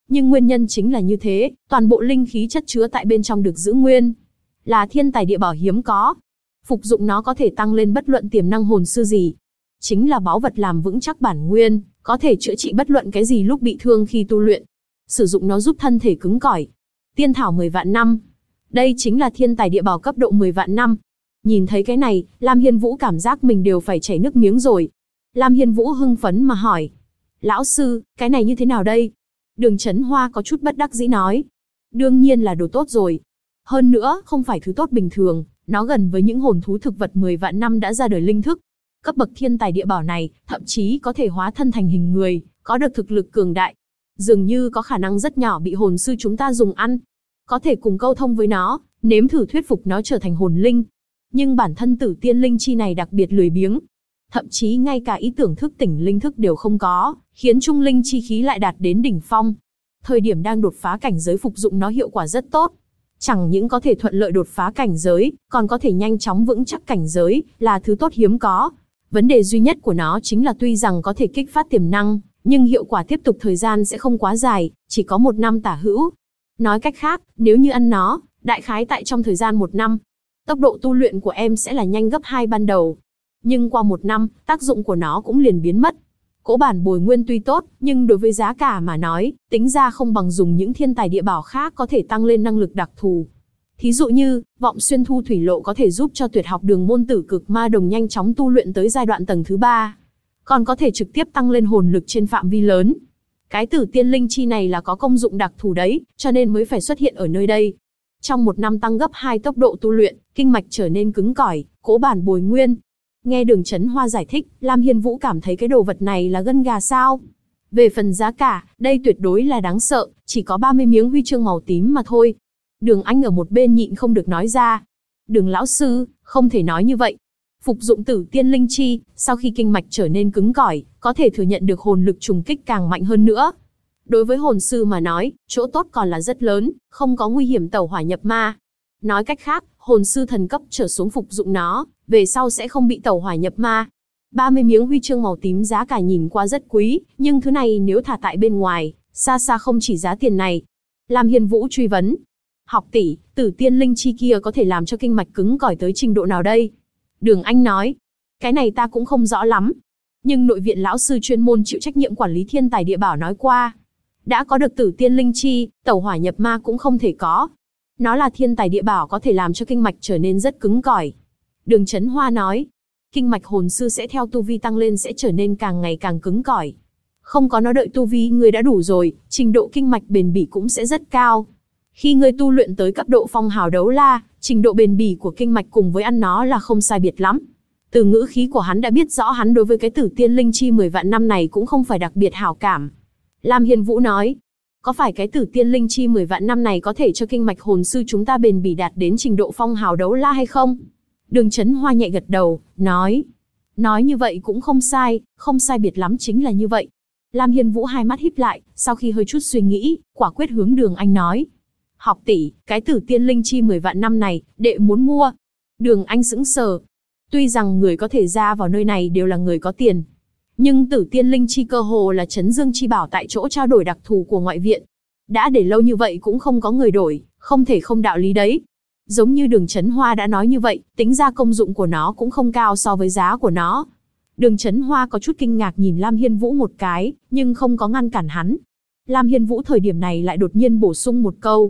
Nhưng nguyên nhân chính là như thế, toàn bộ linh khí chất chứa tại bên trong được giữ nguyên. Là thiên tài địa bảo hiếm có. Phục dụng nó có thể tăng lên bất luận tiềm năng hồn sư gì. Chính là báu vật làm vững chắc bản nguyên, có thể chữa trị bất luận cái gì lúc bị thương khi tu luyện. Sử dụng nó giúp thân thể cứng cỏi. Tiên thảo 10 vạn năm. Đây chính là thiên tài địa bảo cấp độ 10 vạn năm. Nhìn thấy cái này, Lam Hiên Vũ cảm giác mình đều phải chảy nước miếng rồi. Lam Hiên Vũ hưng phấn mà hỏi. Lão sư, cái này như thế nào đây? Đường Chấn Hoa có chút bất đắc dĩ nói. Đương nhiên là đồ tốt rồi. Hơn nữa, không phải thứ tốt bình thường, nó gần với những hồn thú thực vật 10 vạn năm đã ra đời linh thức. Cấp bậc thiên tài địa bảo này, thậm chí có thể hóa thân thành hình người, có được thực lực cường đại. Dường như có khả năng rất nhỏ bị hồn sư chúng ta dùng ăn. Có thể cùng câu thông với nó, nếm thử thuyết phục nó trở thành hồn linh. Nhưng bản thân tử tiên linh chi này đặc biệt lười biếng. Thậm chí ngay cả ý tưởng thức tỉnh linh thức đều không có, khiến trung linh chi khí lại đạt đến đỉnh phong. Thời điểm đang đột phá cảnh giới phục dụng nó hiệu quả rất tốt. Chẳng những có thể thuận lợi đột phá cảnh giới, còn có thể nhanh chóng vững chắc cảnh giới, là thứ tốt hiếm có. Vấn đề duy nhất của nó chính là tuy rằng có thể kích phát tiềm năng, nhưng hiệu quả tiếp tục thời gian sẽ không quá dài, chỉ có 1 năm tả hữu. Nói cách khác, nếu như ăn nó, đại khái tại trong thời gian 1 năm, tốc độ tu luyện của em sẽ là nhanh gấp 2 ban đầu. Nhưng qua 1 năm, tác dụng của nó cũng liền biến mất. Cỗ bản bồi nguyên tuy tốt, nhưng đối với giá cả mà nói, tính ra không bằng dùng những thiên tài địa bảo khác có thể tăng lên năng lực đặc thù. Thí dụ như, vọng xuyên thu thủy lộ có thể giúp cho tuyệt học đường môn tử cực ma đồng nhanh chóng tu luyện tới giai đoạn tầng thứ 3. Còn có thể trực tiếp tăng lên hồn lực trên phạm vi lớn. Cái tử tiên linh chi này là có công dụng đặc thù đấy, cho nên mới phải xuất hiện ở nơi đây. Trong 1 năm tăng gấp 2 tốc độ tu luyện, kinh mạch trở nên cứng cỏi, cỗ bản bồi nguyên. Nghe Đường Chấn Hoa giải thích, Lam Hiên Vũ cảm thấy cái đồ vật này là gân gà sao. Về phần giá cả, đây tuyệt đối là đáng sợ, chỉ có 30 miếng huy chương màu tím mà thôi. Đường Anh ở một bên nhịn không được nói ra. Đường lão sư, không thể nói như vậy. Phục dụng tử tiên linh chi, sau khi kinh mạch trở nên cứng cỏi, có thể thừa nhận được hồn lực trùng kích càng mạnh hơn nữa. Đối với hồn sư mà nói, chỗ tốt còn là rất lớn, không có nguy hiểm tẩu hỏa nhập ma. Nói cách khác, hồn sư thần cấp trở xuống phục dụng nó, về sau sẽ không bị tẩu hỏa nhập ma. 30 miếng huy chương màu tím giá cả nhìn qua rất quý, nhưng thứ này nếu thả tại bên ngoài, xa xa không chỉ giá tiền này. Lam Hiên Vũ truy vấn. Học tỷ, tử tiên linh chi kia có thể làm cho kinh mạch cứng cỏi tới trình độ nào đây? Đường Anh nói. Cái này ta cũng không rõ lắm. Nhưng nội viện lão sư chuyên môn chịu trách nhiệm quản lý thiên tài địa bảo nói qua. Đã có được tử tiên linh chi, tẩu hỏa nhập ma cũng không thể có. Nó là thiên tài địa bảo có thể làm cho kinh mạch trở nên rất cứng cỏi. Đường Chấn Hoa nói. Kinh mạch hồn sư sẽ theo tu vi tăng lên sẽ trở nên càng ngày càng cứng cỏi. Không có nó đợi tu vi người đã đủ rồi, trình độ kinh mạch bền bỉ cũng sẽ rất cao. Khi ngươi tu luyện tới cấp độ phong hào đấu la, trình độ bền bỉ của kinh mạch cùng với ăn nó là không sai biệt lắm. Từ ngữ khí của hắn đã biết rõ hắn đối với cái tử tiên linh chi 10 vạn năm này cũng không phải đặc biệt hảo cảm. Lam Hiên Vũ nói, có phải cái tử tiên linh chi 10 vạn năm này có thể cho kinh mạch hồn sư chúng ta bền bỉ đạt đến trình độ phong hào đấu la hay không? Đường Chấn Hoa nhẹ gật đầu, nói như vậy cũng không sai biệt lắm chính là như vậy. Lam Hiên Vũ hai mắt híp lại, sau khi hơi chút suy nghĩ, quả quyết hướng Đường Anh nói. Học tỷ, cái tử tiên linh chi 10 vạn năm này, đệ muốn mua. Đường Anh sững sờ. Tuy rằng người có thể ra vào nơi này đều là người có tiền, nhưng tử tiên linh chi cơ hồ là chấn dương chi bảo tại chỗ trao đổi đặc thù của ngoại viện. Đã để lâu như vậy cũng không có người đổi, không thể không đạo lý đấy. Giống như Đường Chấn Hoa đã nói như vậy, tính ra công dụng của nó cũng không cao so với giá của nó. Đường Chấn Hoa có chút kinh ngạc nhìn Lam Hiên Vũ một cái, nhưng không có ngăn cản hắn. Lam Hiên Vũ thời điểm này lại đột nhiên bổ sung một câu.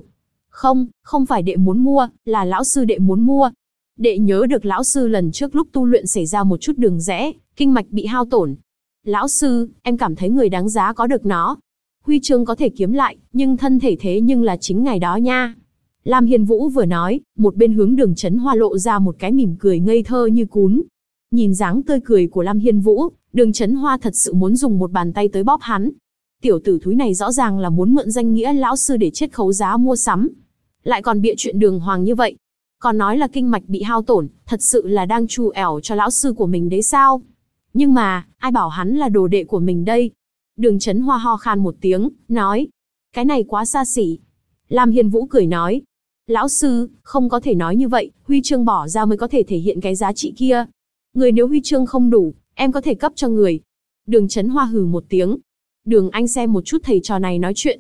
Không phải đệ muốn mua, là lão sư đệ muốn mua. Đệ nhớ được lão sư lần trước lúc tu luyện xảy ra một chút đường rẽ, kinh mạch bị hao tổn. Lão sư, em cảm thấy người đáng giá có được nó. Huy chương có thể kiếm lại, nhưng thân thể thế nhưng là chính ngày đó nha. Lam Hiên Vũ vừa nói, một bên hướng Đường Chấn Hoa lộ ra một cái mỉm cười ngây thơ như cún. Nhìn dáng tươi cười của Lam Hiên Vũ, Đường Chấn Hoa thật sự muốn dùng một bàn tay tới bóp hắn. Tiểu tử thúi này rõ ràng là muốn mượn danh nghĩa lão sư để chiết khấu giá mua sắm. Lại còn bịa chuyện đường hoàng như vậy. Còn nói là kinh mạch bị hao tổn, thật sự là đang trù ẻo cho lão sư của mình đấy sao? Nhưng mà, ai bảo hắn là đồ đệ của mình đây? Đường Chấn Hoa ho khan một tiếng, nói. Cái này quá xa xỉ. Lam Hiên Vũ cười nói. Lão sư, không có thể nói như vậy, huy chương bỏ ra mới có thể thể hiện cái giá trị kia. Người nếu huy chương không đủ, em có thể cấp cho người. Đường Chấn Hoa hừ một tiếng. Đường Anh xem một chút thầy trò này nói chuyện.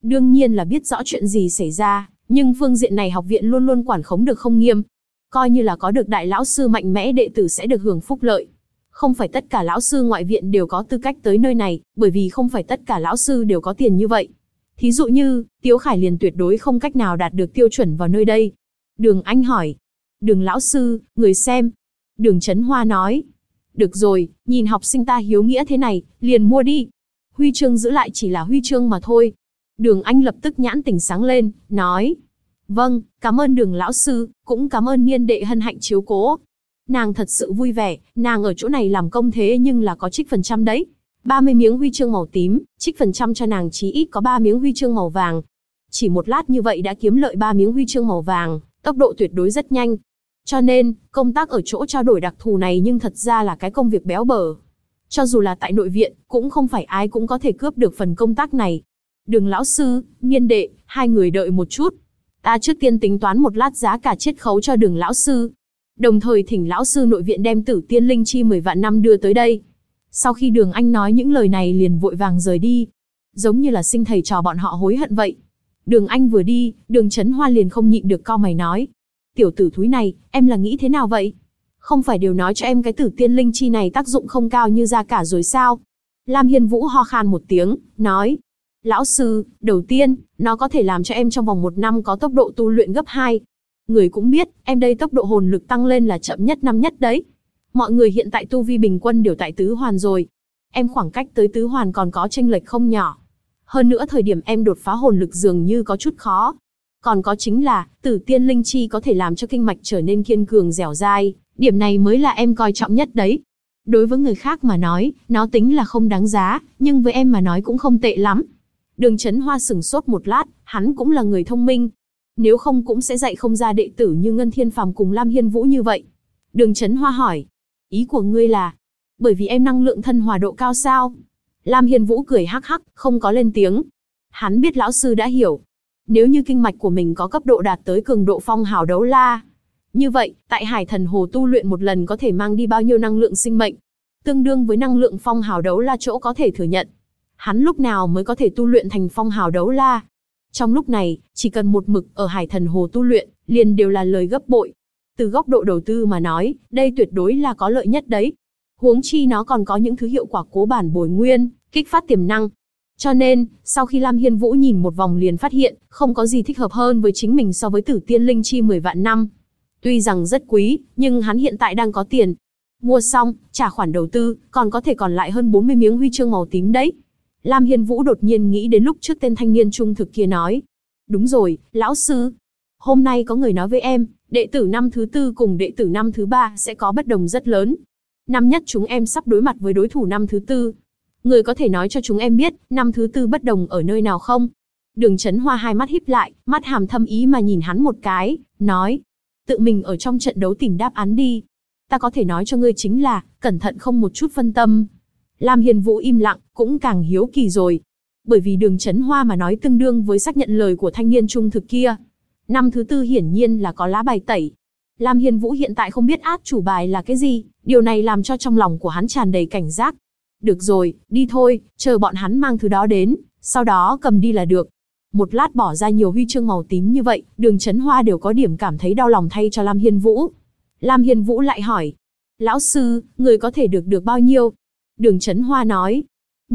Đương nhiên là biết rõ chuyện gì xảy ra, nhưng phương diện này học viện luôn luôn quản khống được không nghiêm. Coi như là có được đại lão sư mạnh mẽ, đệ tử sẽ được hưởng phúc lợi. Không phải tất cả lão sư ngoại viện đều có tư cách tới nơi này, bởi vì không phải tất cả lão sư đều có tiền như vậy. Thí dụ như, Tiếu Khải liền tuyệt đối không cách nào đạt được tiêu chuẩn vào nơi đây. Đường Anh hỏi. Đường lão sư, người xem. Đường Chấn Hoa nói. Được rồi, nhìn học sinh ta hiếu nghĩa thế này, liền mua đi. Huy chương giữ lại chỉ là huy chương mà thôi. Đường Anh lập tức nhãn tỉnh sáng lên, nói. Vâng, cảm ơn Đường lão sư, cũng cảm ơn Niên đệ hân hạnh chiếu cố. Nàng thật sự vui vẻ, nàng ở chỗ này làm công thế nhưng là có trích phần trăm đấy. 30 miếng huy chương màu tím, trích phần trăm cho nàng chí ít có 3 miếng huy chương màu vàng. Chỉ một lát như vậy đã kiếm lợi 3 miếng huy chương màu vàng, tốc độ tuyệt đối rất nhanh. Cho nên, công tác ở chỗ trao đổi đặc thù này nhưng thật ra là cái công việc béo bở. Cho dù là tại nội viện, cũng không phải ai cũng có thể cướp được phần công tác này. Đường lão sư, Niên đệ, hai người đợi một chút. Ta trước tiên tính toán một lát giá cả chiết khấu cho Đường lão sư. Đồng thời thỉnh lão sư nội viện đem Tử Tiên Linh Chi 10 vạn năm đưa tới đây. Sau khi Đường Anh nói những lời này liền vội vàng rời đi. Giống như là sinh thầy trò bọn họ hối hận vậy. Đường Anh vừa đi, Đường Chấn Hoa liền không nhịn được cau mày nói. Tiểu tử thúi này, em là nghĩ thế nào vậy? Không phải đều nói cho em cái Tử Tiên Linh Chi này tác dụng không cao như ra cả rồi sao? Lam Hiên Vũ ho khan một tiếng, nói. Lão sư, đầu tiên, nó có thể làm cho em trong vòng 1 năm có tốc độ tu luyện gấp 2. Người cũng biết, em đây tốc độ hồn lực tăng lên là chậm nhất năm nhất đấy. Mọi người hiện tại tu vi bình quân đều tại tứ hoàn rồi. Em khoảng cách tới tứ hoàn còn có chênh lệch không nhỏ. Hơn nữa thời điểm em đột phá hồn lực dường như có chút khó. Còn có chính là, Tử Tiên Linh Chi có thể làm cho kinh mạch trở nên kiên cường dẻo dai, điểm này mới là em coi trọng nhất đấy. Đối với người khác mà nói, nó tính là không đáng giá, nhưng với em mà nói cũng không tệ lắm. Đường Chấn Hoa sửng sốt một lát, hắn cũng là người thông minh. Nếu không cũng sẽ dạy không ra đệ tử như Ngân Thiên Phàm cùng Lam Hiên Vũ như vậy. Đường Chấn Hoa hỏi, ý của ngươi là, bởi vì em năng lượng thân hòa độ cao sao? Lam Hiên Vũ cười hắc hắc, không có lên tiếng. Hắn biết lão sư đã hiểu. Nếu như kinh mạch của mình có cấp độ đạt tới cường độ phong hào đấu la, như vậy, tại Hải Thần Hồ tu luyện một lần có thể mang đi bao nhiêu năng lượng sinh mệnh? Tương đương với năng lượng phong hào đấu la chỗ có thể thừa nhận. Hắn lúc nào mới có thể tu luyện thành phong hào đấu la? Trong lúc này, chỉ cần một mực ở Hải Thần Hồ tu luyện, liền đều là lời gấp bội. Từ góc độ đầu tư mà nói, đây tuyệt đối là có lợi nhất đấy. Huống chi nó còn có những thứ hiệu quả cố bản bồi nguyên, kích phát tiềm năng. Cho nên, sau khi Lam Hiên Vũ nhìn một vòng liền phát hiện, không có gì thích hợp hơn với chính mình so với Tử Tiên Linh Chi 10 vạn năm. Tuy rằng rất quý, nhưng hắn hiện tại đang có tiền. Mua xong, trả khoản đầu tư, còn có thể còn lại hơn 40 miếng huy chương màu tím đấy. Lam Hiên Vũ đột nhiên nghĩ đến lúc trước tên thanh niên trung thực kia nói. Đúng rồi, lão sư. Hôm nay có người nói với em, đệ tử năm thứ 4 cùng đệ tử năm thứ 3 sẽ có bất đồng rất lớn. Năm nhất chúng em sắp đối mặt với đối thủ năm thứ 4. Người có thể nói cho chúng em biết, năm thứ 4 bất đồng ở nơi nào không? Đường Chấn Hoa hai mắt híp lại, mắt hàm thâm ý mà nhìn hắn một cái, nói. Tự mình ở trong trận đấu tìm đáp án đi. Ta có thể nói cho ngươi chính là, cẩn thận không một chút phân tâm. Lam Hiên Vũ im lặng, cũng càng hiếu kỳ rồi. Bởi vì Đường Chấn Hoa mà nói tương đương với xác nhận lời của thanh niên trung thực kia. Năm thứ 4 hiển nhiên là có lá bài tẩy. Lam Hiên Vũ hiện tại không biết át chủ bài là cái gì, điều này làm cho trong lòng của hắn tràn đầy cảnh giác. Được rồi, đi thôi, chờ bọn hắn mang thứ đó đến, sau đó cầm đi là được. Một lát bỏ ra nhiều huy chương màu tím như vậy, Đường Chấn Hoa đều có điểm cảm thấy đau lòng thay cho Lam Hiên Vũ. Lam Hiên Vũ lại hỏi, lão sư, người có thể được bao nhiêu? Đường Chấn Hoa nói,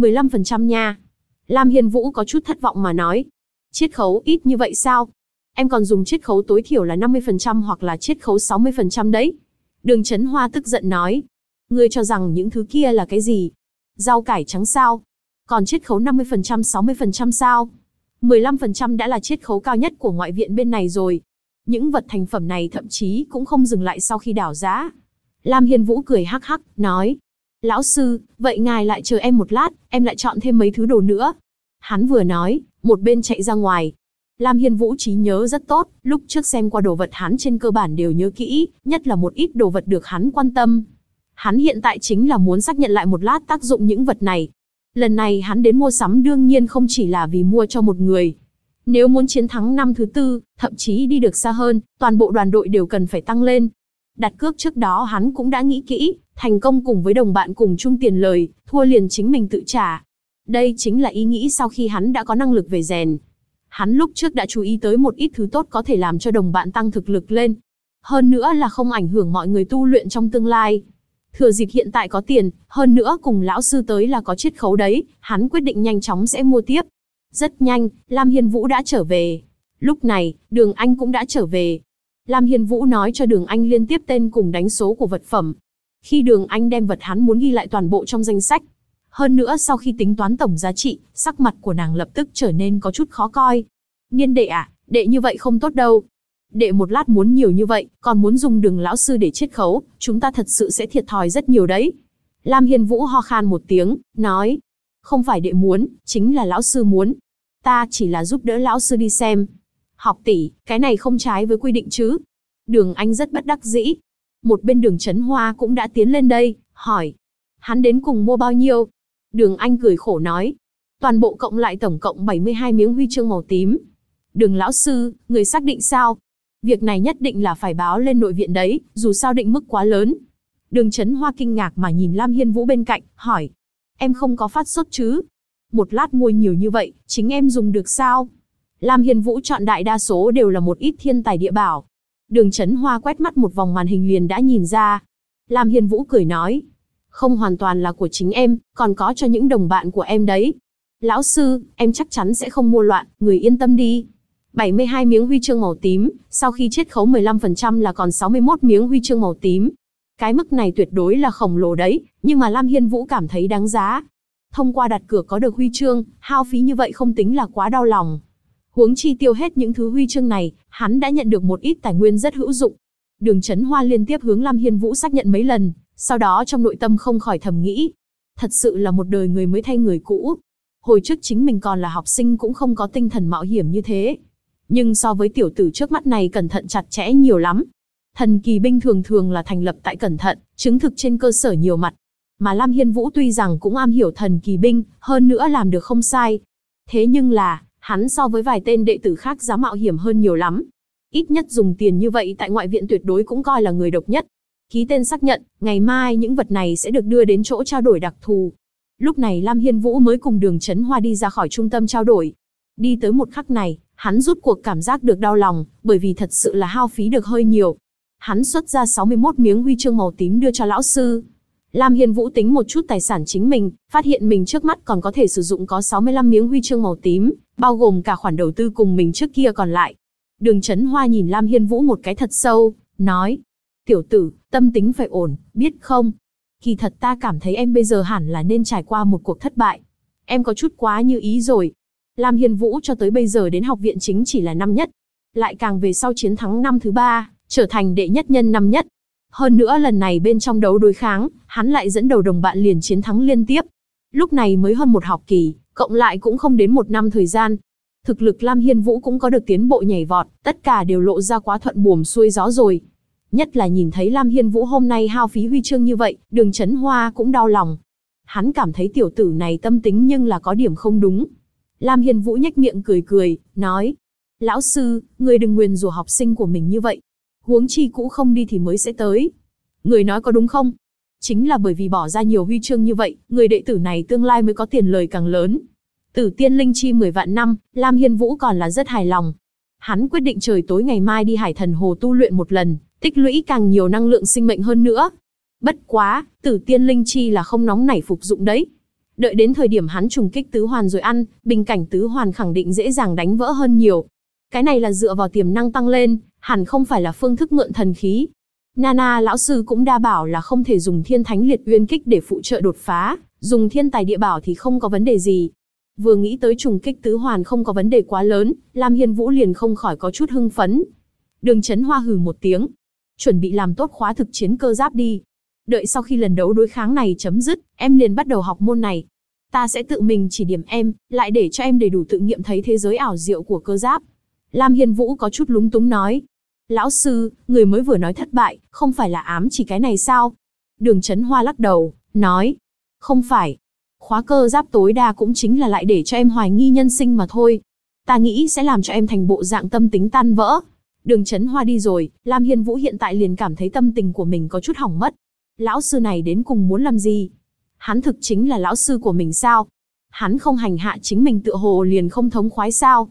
15% nha. Lam Hiên Vũ có chút thất vọng mà nói, chiết khấu ít như vậy sao? Em còn dùng chiết khấu tối thiểu là 50% hoặc là chiết khấu 60% đấy. Đường Chấn Hoa tức giận nói, ngươi cho rằng những thứ kia là cái gì? Rau cải trắng sao? Còn chiết khấu 50%, 60% sao? 15% đã là chiết khấu cao nhất của ngoại viện bên này rồi. Những vật thành phẩm này thậm chí cũng không dừng lại sau khi đảo giá. Lam Hiên Vũ cười hắc hắc, nói, lão sư, vậy ngài lại chờ em một lát, em lại chọn thêm mấy thứ đồ nữa. Hắn vừa nói, một bên chạy ra ngoài. Lam Hiên Vũ trí nhớ rất tốt, lúc trước xem qua đồ vật hắn trên cơ bản đều nhớ kỹ, nhất là một ít đồ vật được hắn quan tâm. Hắn hiện tại chính là muốn xác nhận lại một lát tác dụng những vật này. Lần này hắn đến mua sắm đương nhiên không chỉ là vì mua cho một người. Nếu muốn chiến thắng năm thứ 4, thậm chí đi được xa hơn, toàn bộ đoàn đội đều cần phải tăng lên. Đặt cước trước đó hắn cũng đã nghĩ kỹ, thành công cùng với đồng bạn cùng chung tiền lời, thua liền chính mình tự trả. Đây chính là ý nghĩ sau khi hắn đã có năng lực về rèn. Hắn lúc trước đã chú ý tới một ít thứ tốt có thể làm cho đồng bạn tăng thực lực lên. Hơn nữa là không ảnh hưởng mọi người tu luyện trong tương lai. Thừa dịp hiện tại có tiền, hơn nữa cùng lão sư tới là có chiết khấu đấy, hắn quyết định nhanh chóng sẽ mua tiếp. Rất nhanh, Lam Hiên Vũ đã trở về. Lúc này, Đường Anh cũng đã trở về. Lam Hiên Vũ nói cho Đường Anh liên tiếp tên cùng đánh số của vật phẩm. Khi Đường Anh đem vật hắn muốn ghi lại toàn bộ trong danh sách. Hơn nữa sau khi tính toán tổng giá trị, sắc mặt của nàng lập tức trở nên có chút khó coi. Niên đệ à, đệ như vậy không tốt đâu. Đệ một lát muốn nhiều như vậy, còn muốn dùng Đường lão sư để chiết khấu, chúng ta thật sự sẽ thiệt thòi rất nhiều đấy. Lam Hiên Vũ ho khan một tiếng, nói. Không phải đệ muốn, chính là lão sư muốn. Ta chỉ là giúp đỡ lão sư đi xem. Học tỷ, cái này không trái với quy định chứ? Đường Anh rất bất đắc dĩ. Một bên Đường Chấn Hoa cũng đã tiến lên đây, hỏi. Hắn đến cùng mua bao nhiêu? Đường Anh cười khổ nói. Toàn bộ cộng lại tổng cộng 72 miếng huy chương màu tím. Đường lão sư, người xác định sao? Việc này nhất định là phải báo lên nội viện đấy, dù sao định mức quá lớn. Đường Chấn Hoa kinh ngạc mà nhìn Lam Hiên Vũ bên cạnh, hỏi. Em không có phát sốt chứ? Một lát mua nhiều như vậy, chính em dùng được sao? Lam Hiên Vũ chọn đại đa số đều là một ít thiên tài địa bảo. Đường Chấn Hoa quét mắt một vòng màn hình liền đã nhìn ra. Lam Hiên Vũ cười nói. Không hoàn toàn là của chính em, còn có cho những đồng bạn của em đấy. Lão sư, em chắc chắn sẽ không mua loạn, người yên tâm đi. 72 miếng huy chương màu tím, sau khi chiết khấu 15% là còn 61 miếng huy chương màu tím. Cái mức này tuyệt đối là khổng lồ đấy, nhưng mà Lam Hiên Vũ cảm thấy đáng giá. Thông qua đặt cược có được huy chương, hao phí như vậy không tính là quá đau lòng. Huống chi tiêu hết những thứ huy chương này, hắn đã nhận được một ít tài nguyên rất hữu dụng. Đường Chấn Hoa liên tiếp hướng Lam Hiên Vũ xác nhận mấy lần, sau đó trong nội tâm không khỏi thầm nghĩ. Thật sự là một đời người mới thay người cũ. Hồi trước chính mình còn là học sinh cũng không có tinh thần mạo hiểm như thế. Nhưng so với tiểu tử trước mắt này cẩn thận chặt chẽ nhiều lắm. Thần kỳ binh thường thường là thành lập tại cẩn thận, chứng thực trên cơ sở nhiều mặt. Mà Lam Hiên Vũ tuy rằng cũng am hiểu thần kỳ binh, hơn nữa làm được không sai. Thế nhưng là, hắn so với vài tên đệ tử khác dám mạo hiểm hơn nhiều lắm. Ít nhất dùng tiền như vậy tại ngoại viện tuyệt đối cũng coi là người độc nhất. Ký tên xác nhận, ngày mai những vật này sẽ được đưa đến chỗ trao đổi đặc thù. Lúc này Lam Hiên Vũ mới cùng Đường Chấn Hoa đi ra khỏi trung tâm trao đổi. Đi tới một khắc này, hắn rút cuộc cảm giác được đau lòng, bởi vì thật sự là hao phí được hơi nhiều. Hắn xuất ra 61 miếng huy chương màu tím đưa cho lão sư. Lam Hiên Vũ tính một chút tài sản chính mình, phát hiện mình trước mắt còn có thể sử dụng có 65 miếng huy chương màu tím, bao gồm cả khoản đầu tư cùng mình trước kia còn lại. Đường Chấn Hoa nhìn Lam Hiên Vũ một cái thật sâu, nói. Tiểu tử, tâm tính phải ổn, biết không? Kỳ thật ta cảm thấy em bây giờ hẳn là nên trải qua một cuộc thất bại. Em có chút quá như ý rồi. Lam Hiên Vũ cho tới bây giờ đến học viện chính chỉ là năm nhất. Lại càng về sau chiến thắng năm thứ 3, trở thành đệ nhất nhân năm nhất. Hơn nữa lần này bên trong đấu đối kháng, hắn lại dẫn đầu đồng bạn liền chiến thắng liên tiếp. Lúc này mới hơn một học kỳ, cộng lại cũng không đến một năm thời gian. Thực lực Lam Hiên Vũ cũng có được tiến bộ nhảy vọt, tất cả đều lộ ra quá thuận buồm xuôi gió rồi. Nhất là nhìn thấy Lam Hiên Vũ hôm nay hao phí huy chương như vậy, Đường Chấn Hoa cũng đau lòng. Hắn cảm thấy tiểu tử này tâm tính nhưng là có điểm không đúng. Lam Hiên Vũ nhếch miệng cười cười, nói. Lão sư, người đừng nguyền rủa học sinh của mình như vậy. Huống chi cũ không đi thì mới sẽ tới. Người nói có đúng không? Chính là bởi vì bỏ ra nhiều huy chương như vậy, người đệ tử này tương lai mới có tiền lời càng lớn. Tử tiên linh chi 10 vạn năm, Lam Hiên Vũ còn là rất hài lòng. Hắn quyết định trời tối ngày mai đi Hải Thần Hồ tu luyện một lần, tích lũy càng nhiều năng lượng sinh mệnh hơn nữa. Bất quá, tử tiên linh chi là không nóng nảy phục dụng đấy. Đợi đến thời điểm hắn trùng kích tứ hoàn rồi ăn, bình cảnh tứ hoàn khẳng định dễ dàng đánh vỡ hơn nhiều. Cái này là dựa vào tiềm năng tăng lên, hẳn không phải là phương thức mượn thần khí. Nana lão sư cũng đã bảo là không thể dùng thiên thánh liệt uyên kích để phụ trợ đột phá, dùng thiên tài địa bảo thì không có vấn đề gì. Vừa nghĩ tới trùng kích tứ hoàn không có vấn đề quá lớn, Lam Hiên Vũ liền không khỏi có chút hưng phấn. Đường Chấn Hoa hừ một tiếng, chuẩn bị làm tốt khóa thực chiến cơ giáp đi. Đợi sau khi lần đấu đối kháng này chấm dứt, em liền bắt đầu học môn này. Ta sẽ tự mình chỉ điểm em, lại để cho em đầy đủ tự nghiệm thấy thế giới ảo diệu của cơ giáp. Lam Hiên Vũ có chút lúng túng nói. Lão sư, người mới vừa nói thất bại, không phải là ám chỉ cái này sao? Đường Chấn Hoa lắc đầu, nói. Không phải. Khóa cơ giáp tối đa cũng chính là lại để cho em hoài nghi nhân sinh mà thôi. Ta nghĩ sẽ làm cho em thành bộ dạng tâm tính tan vỡ. Đường Chấn Hoa đi rồi, Lam Hiên Vũ hiện tại liền cảm thấy tâm tình của mình có chút hỏng mất. Lão sư này đến cùng muốn làm gì? Hắn thực chính là lão sư của mình sao? Hắn không hành hạ chính mình tựa hồ liền không thống khoái sao?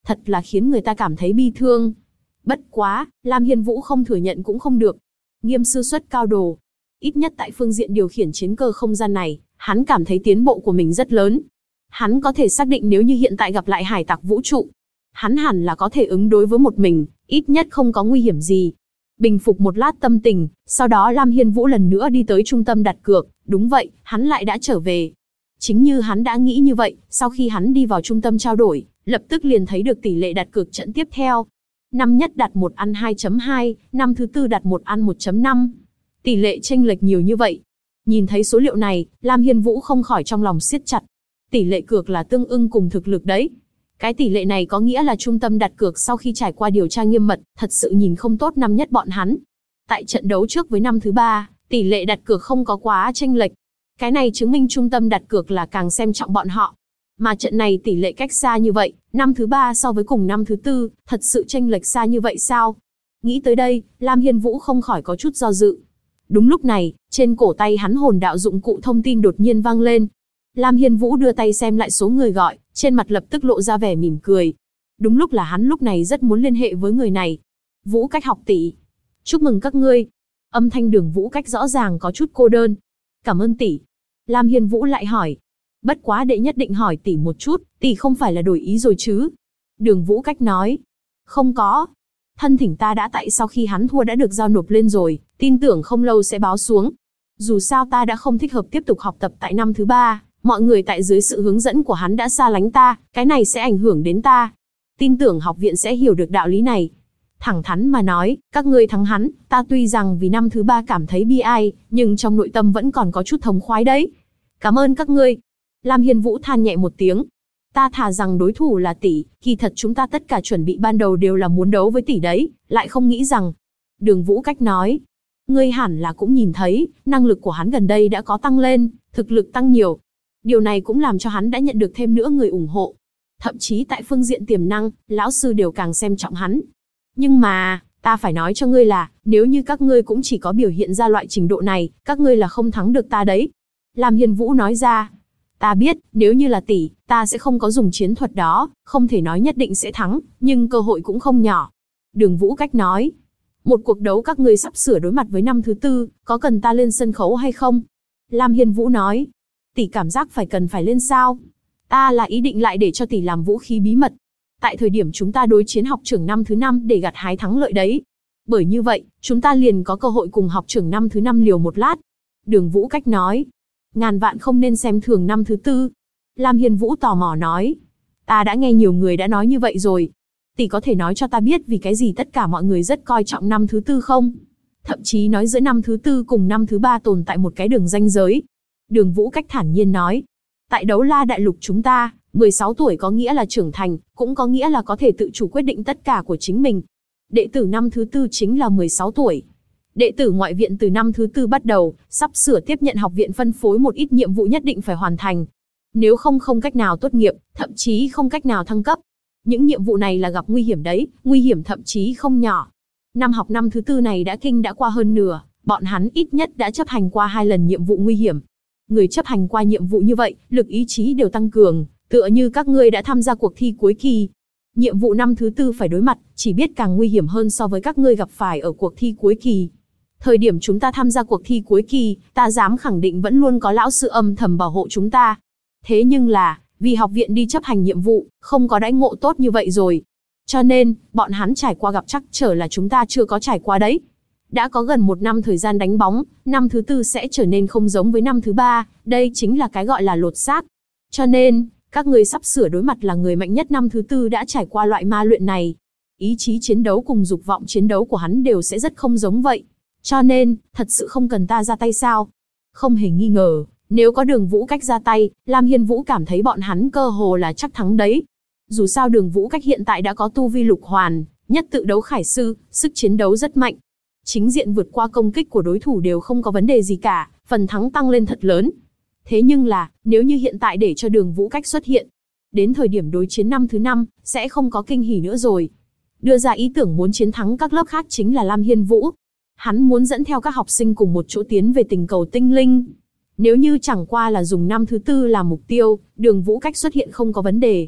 thật là khiến người ta cảm thấy bi thương. Bất quá, Lam Hiên Vũ không thừa nhận cũng không được. Nghiêm sư xuất cao đồ. Ít nhất tại phương diện điều khiển chiến cơ không gian này, hắn cảm thấy tiến bộ của mình rất lớn. Hắn có thể xác định nếu như hiện tại gặp lại hải tặc vũ trụ, hắn hẳn là có thể ứng đối với một mình, ít nhất không có nguy hiểm gì. Bình phục một lát tâm tình, sau đó Lam Hiên Vũ lần nữa đi tới trung tâm đặt cược, đúng vậy, hắn lại đã trở về. Chính như hắn đã nghĩ như vậy, sau khi hắn đi vào trung tâm trao đổi, lập tức liền thấy được tỷ lệ đặt cược trận tiếp theo. Năm nhất đặt 1 ăn 2.2, năm thứ tư đặt 1 ăn 1.5. Tỷ lệ chênh lệch nhiều như vậy. Nhìn thấy số liệu này, Lam Hiên Vũ không khỏi trong lòng siết chặt. Tỷ lệ cược là tương ưng cùng thực lực đấy. Cái tỷ lệ này có nghĩa là trung tâm đặt cược sau khi trải qua điều tra nghiêm mật, thật sự nhìn không tốt năm nhất bọn hắn. Tại trận đấu trước với năm thứ ba, tỷ lệ đặt cược không có quá chênh lệch. Cái này chứng minh trung tâm đặt cược là càng xem trọng bọn họ. Mà trận này tỷ lệ cách xa như vậy, năm thứ ba so với cùng năm thứ tư, thật sự chênh lệch xa như vậy sao? Nghĩ tới đây, Lam Hiên Vũ không khỏi có chút do dự. Đúng lúc này, trên cổ tay hắn hồn đạo dụng cụ thông tin đột nhiên vang lên. Lam Hiên Vũ đưa tay xem lại số người gọi, trên mặt lập tức lộ ra vẻ mỉm cười. Đúng lúc là hắn lúc này rất muốn liên hệ với người này. Vũ Cách học tỷ. Chúc mừng các ngươi. Âm thanh Đường Vũ Cách rõ ràng có chút cô đơn. Cảm ơn tỷ. Lam Hiên Vũ lại hỏi. Bất quá đệ nhất định hỏi tỷ một chút, tỷ không phải là đổi ý rồi chứ? Đường Vũ Cách nói. Không có. Thân thỉnh ta đã tại sau khi hắn thua đã được giao nộp lên rồi, tin tưởng không lâu sẽ báo xuống. Dù sao ta đã không thích hợp tiếp tục học tập tại năm thứ ba, mọi người tại dưới sự hướng dẫn của hắn đã xa lánh ta, cái này sẽ ảnh hưởng đến ta. Tin tưởng học viện sẽ hiểu được đạo lý này. Thẳng thắn mà nói, các ngươi thắng hắn, ta tuy rằng vì năm thứ ba cảm thấy bi ai, nhưng trong nội tâm vẫn còn có chút thống khoái đấy. Cảm ơn các ngươi. Lam Hiên Vũ than nhẹ một tiếng. Ta thà rằng đối thủ là tỷ, kỳ thật chúng ta tất cả chuẩn bị ban đầu đều là muốn đấu với tỷ đấy, lại không nghĩ rằng. Đường Vũ Cách nói. Ngươi hẳn là cũng nhìn thấy, năng lực của hắn gần đây đã có tăng lên, thực lực tăng nhiều. Điều này cũng làm cho hắn đã nhận được thêm nữa người ủng hộ. Thậm chí tại phương diện tiềm năng, lão sư đều càng xem trọng hắn. Nhưng mà, ta phải nói cho ngươi là, nếu như các ngươi cũng chỉ có biểu hiện ra loại trình độ này, các ngươi là không thắng được ta đấy. Lam Hiên Vũ nói ra. Ta biết, nếu như là tỷ, ta sẽ không có dùng chiến thuật đó, không thể nói nhất định sẽ thắng, nhưng cơ hội cũng không nhỏ. Đường Vũ Cách nói. Một cuộc đấu các ngươi sắp sửa đối mặt với năm thứ tư, có cần ta lên sân khấu hay không? Lam Hiên Vũ nói. Tỷ cảm giác cần phải lên sao? Ta là ý định lại để cho tỷ làm vũ khí bí mật. Tại thời điểm chúng ta đối chiến học trưởng năm thứ 5 để gặt hái thắng lợi đấy. Bởi như vậy, chúng ta liền có cơ hội cùng học trưởng năm thứ 5 liều một lát. Đường Vũ Cách nói. Ngàn vạn không nên xem thường năm thứ tư. Lam Hiên Vũ tò mò nói. Ta đã nghe nhiều người đã nói như vậy rồi. Tỷ có thể nói cho ta biết vì cái gì tất cả mọi người rất coi trọng năm thứ tư không? Thậm chí nói giữa năm thứ tư cùng năm thứ ba tồn tại một cái đường ranh giới. Đường Vũ Cách thản nhiên nói. Tại Đấu La Đại Lục chúng ta, 16 tuổi có nghĩa là trưởng thành, cũng có nghĩa là có thể tự chủ quyết định tất cả của chính mình. Đệ tử năm thứ tư chính là 16 tuổi. Đệ tử ngoại viện từ năm thứ tư bắt đầu, sắp sửa tiếp nhận học viện phân phối một ít nhiệm vụ nhất định phải hoàn thành. Nếu không cách nào tốt nghiệp, thậm chí không cách nào thăng cấp. Những nhiệm vụ này là gặp nguy hiểm đấy, nguy hiểm thậm chí không nhỏ. Năm học năm thứ tư này đã qua hơn nửa, bọn hắn ít nhất đã chấp hành qua 2 lần nhiệm vụ nguy hiểm. Người chấp hành qua nhiệm vụ như vậy, lực ý chí đều tăng cường, tựa như các ngươi đã tham gia cuộc thi cuối kỳ. Nhiệm vụ năm thứ tư phải đối mặt, chỉ biết càng nguy hiểm hơn so với các ngươi gặp phải ở cuộc thi cuối kỳ. Thời điểm chúng ta tham gia cuộc thi cuối kỳ, ta dám khẳng định vẫn luôn có lão sư âm thầm bảo hộ chúng ta. Thế nhưng là, vì học viện đi chấp hành nhiệm vụ, không có đãi ngộ tốt như vậy rồi. Cho nên, bọn hắn trải qua gặp trắc trở là chúng ta chưa có trải qua đấy. Đã có gần 1 năm thời gian đánh bóng, năm thứ tư sẽ trở nên không giống với năm thứ ba, đây chính là cái gọi là lột xác. Cho nên, các người sắp sửa đối mặt là người mạnh nhất năm thứ tư đã trải qua loại ma luyện này. Ý chí chiến đấu cùng dục vọng chiến đấu của hắn đều sẽ rất không giống vậy. Cho nên, thật sự không cần ta ra tay sao? Không hề nghi ngờ, nếu có Đường Vũ Cách ra tay, Lam Hiên Vũ cảm thấy bọn hắn cơ hồ là chắc thắng đấy. Dù sao Đường Vũ Cách hiện tại đã có tu vi lục hoàn, nhất tự đấu khải sư, sức chiến đấu rất mạnh. Chính diện vượt qua công kích của đối thủ đều không có vấn đề gì cả, phần thắng tăng lên thật lớn. Thế nhưng là, nếu như hiện tại để cho Đường Vũ Cách xuất hiện, đến thời điểm đối chiến năm thứ 5, sẽ không có kinh hỉ nữa rồi. Đưa ra ý tưởng muốn chiến thắng các lớp khác chính là Lam Hiên Vũ. Hắn muốn dẫn theo các học sinh cùng một chỗ tiến về tình cầu tinh linh. Nếu như chẳng qua là dùng năm thứ tư làm mục tiêu, Đường Vũ Cách xuất hiện không có vấn đề.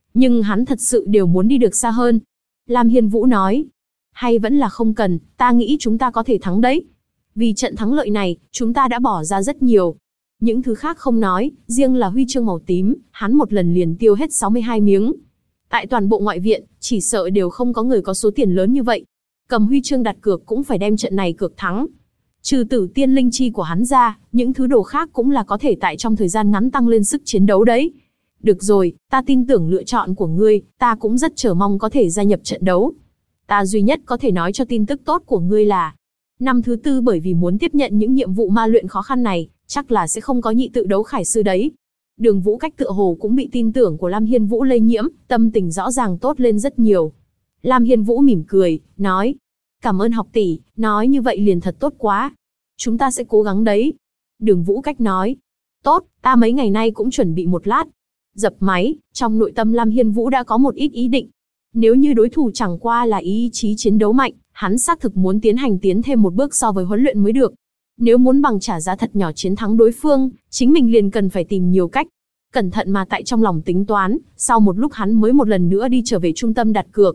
Nhưng hắn thật sự đều muốn đi được xa hơn. Lam Hiên Vũ nói, hay vẫn là không cần, ta nghĩ chúng ta có thể thắng đấy. Vì trận thắng lợi này, chúng ta đã bỏ ra rất nhiều. Những thứ khác không nói, riêng là huy chương màu tím, hắn một lần liền tiêu hết 62 miếng. Tại toàn bộ ngoại viện, chỉ sợ đều không có người có số tiền lớn như vậy. Cầm huy chương đặt cược cũng phải đem trận này cược thắng. Trừ tử tiên linh chi của hắn ra, những thứ đồ khác cũng là có thể tại trong thời gian ngắn tăng lên sức chiến đấu đấy. Được rồi, ta tin tưởng lựa chọn của ngươi, ta cũng rất chờ mong có thể gia nhập trận đấu. Ta duy nhất có thể nói cho tin tức tốt của ngươi là, năm thứ tư bởi vì muốn tiếp nhận những nhiệm vụ ma luyện khó khăn này, chắc là sẽ không có nhị tự đấu khải sư đấy. Đường Vũ Cách tựa hồ cũng bị tin tưởng của Lam Hiên Vũ lây nhiễm, tâm tình rõ ràng tốt lên rất nhiều. Lam Hiên Vũ mỉm cười, nói, cảm ơn học tỷ, nói như vậy liền thật tốt quá. Chúng ta sẽ cố gắng đấy. Đường Vũ Cách nói, tốt, ta mấy ngày nay cũng chuẩn bị một lát. Dập máy, trong nội tâm Lam Hiên Vũ đã có một ít ý định. Nếu như đối thủ chẳng qua là ý chí chiến đấu mạnh, hắn xác thực muốn tiến thêm một bước so với huấn luyện mới được. Nếu muốn bằng trả giá thật nhỏ chiến thắng đối phương, chính mình liền cần phải tìm nhiều cách. Cẩn thận mà tại trong lòng tính toán, sau một lúc hắn mới một lần nữa đi trở về trung tâm đặt cược.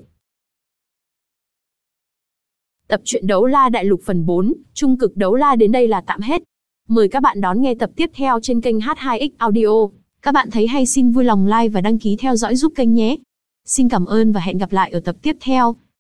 Tập truyện Đấu La Đại Lục phần 4, Trung cực Đấu La đến đây là tạm hết. Mời các bạn đón nghe tập tiếp theo trên kênh H2X Audio. Các bạn thấy hay xin vui lòng like và đăng ký theo dõi giúp kênh nhé. Xin cảm ơn và hẹn gặp lại ở tập tiếp theo.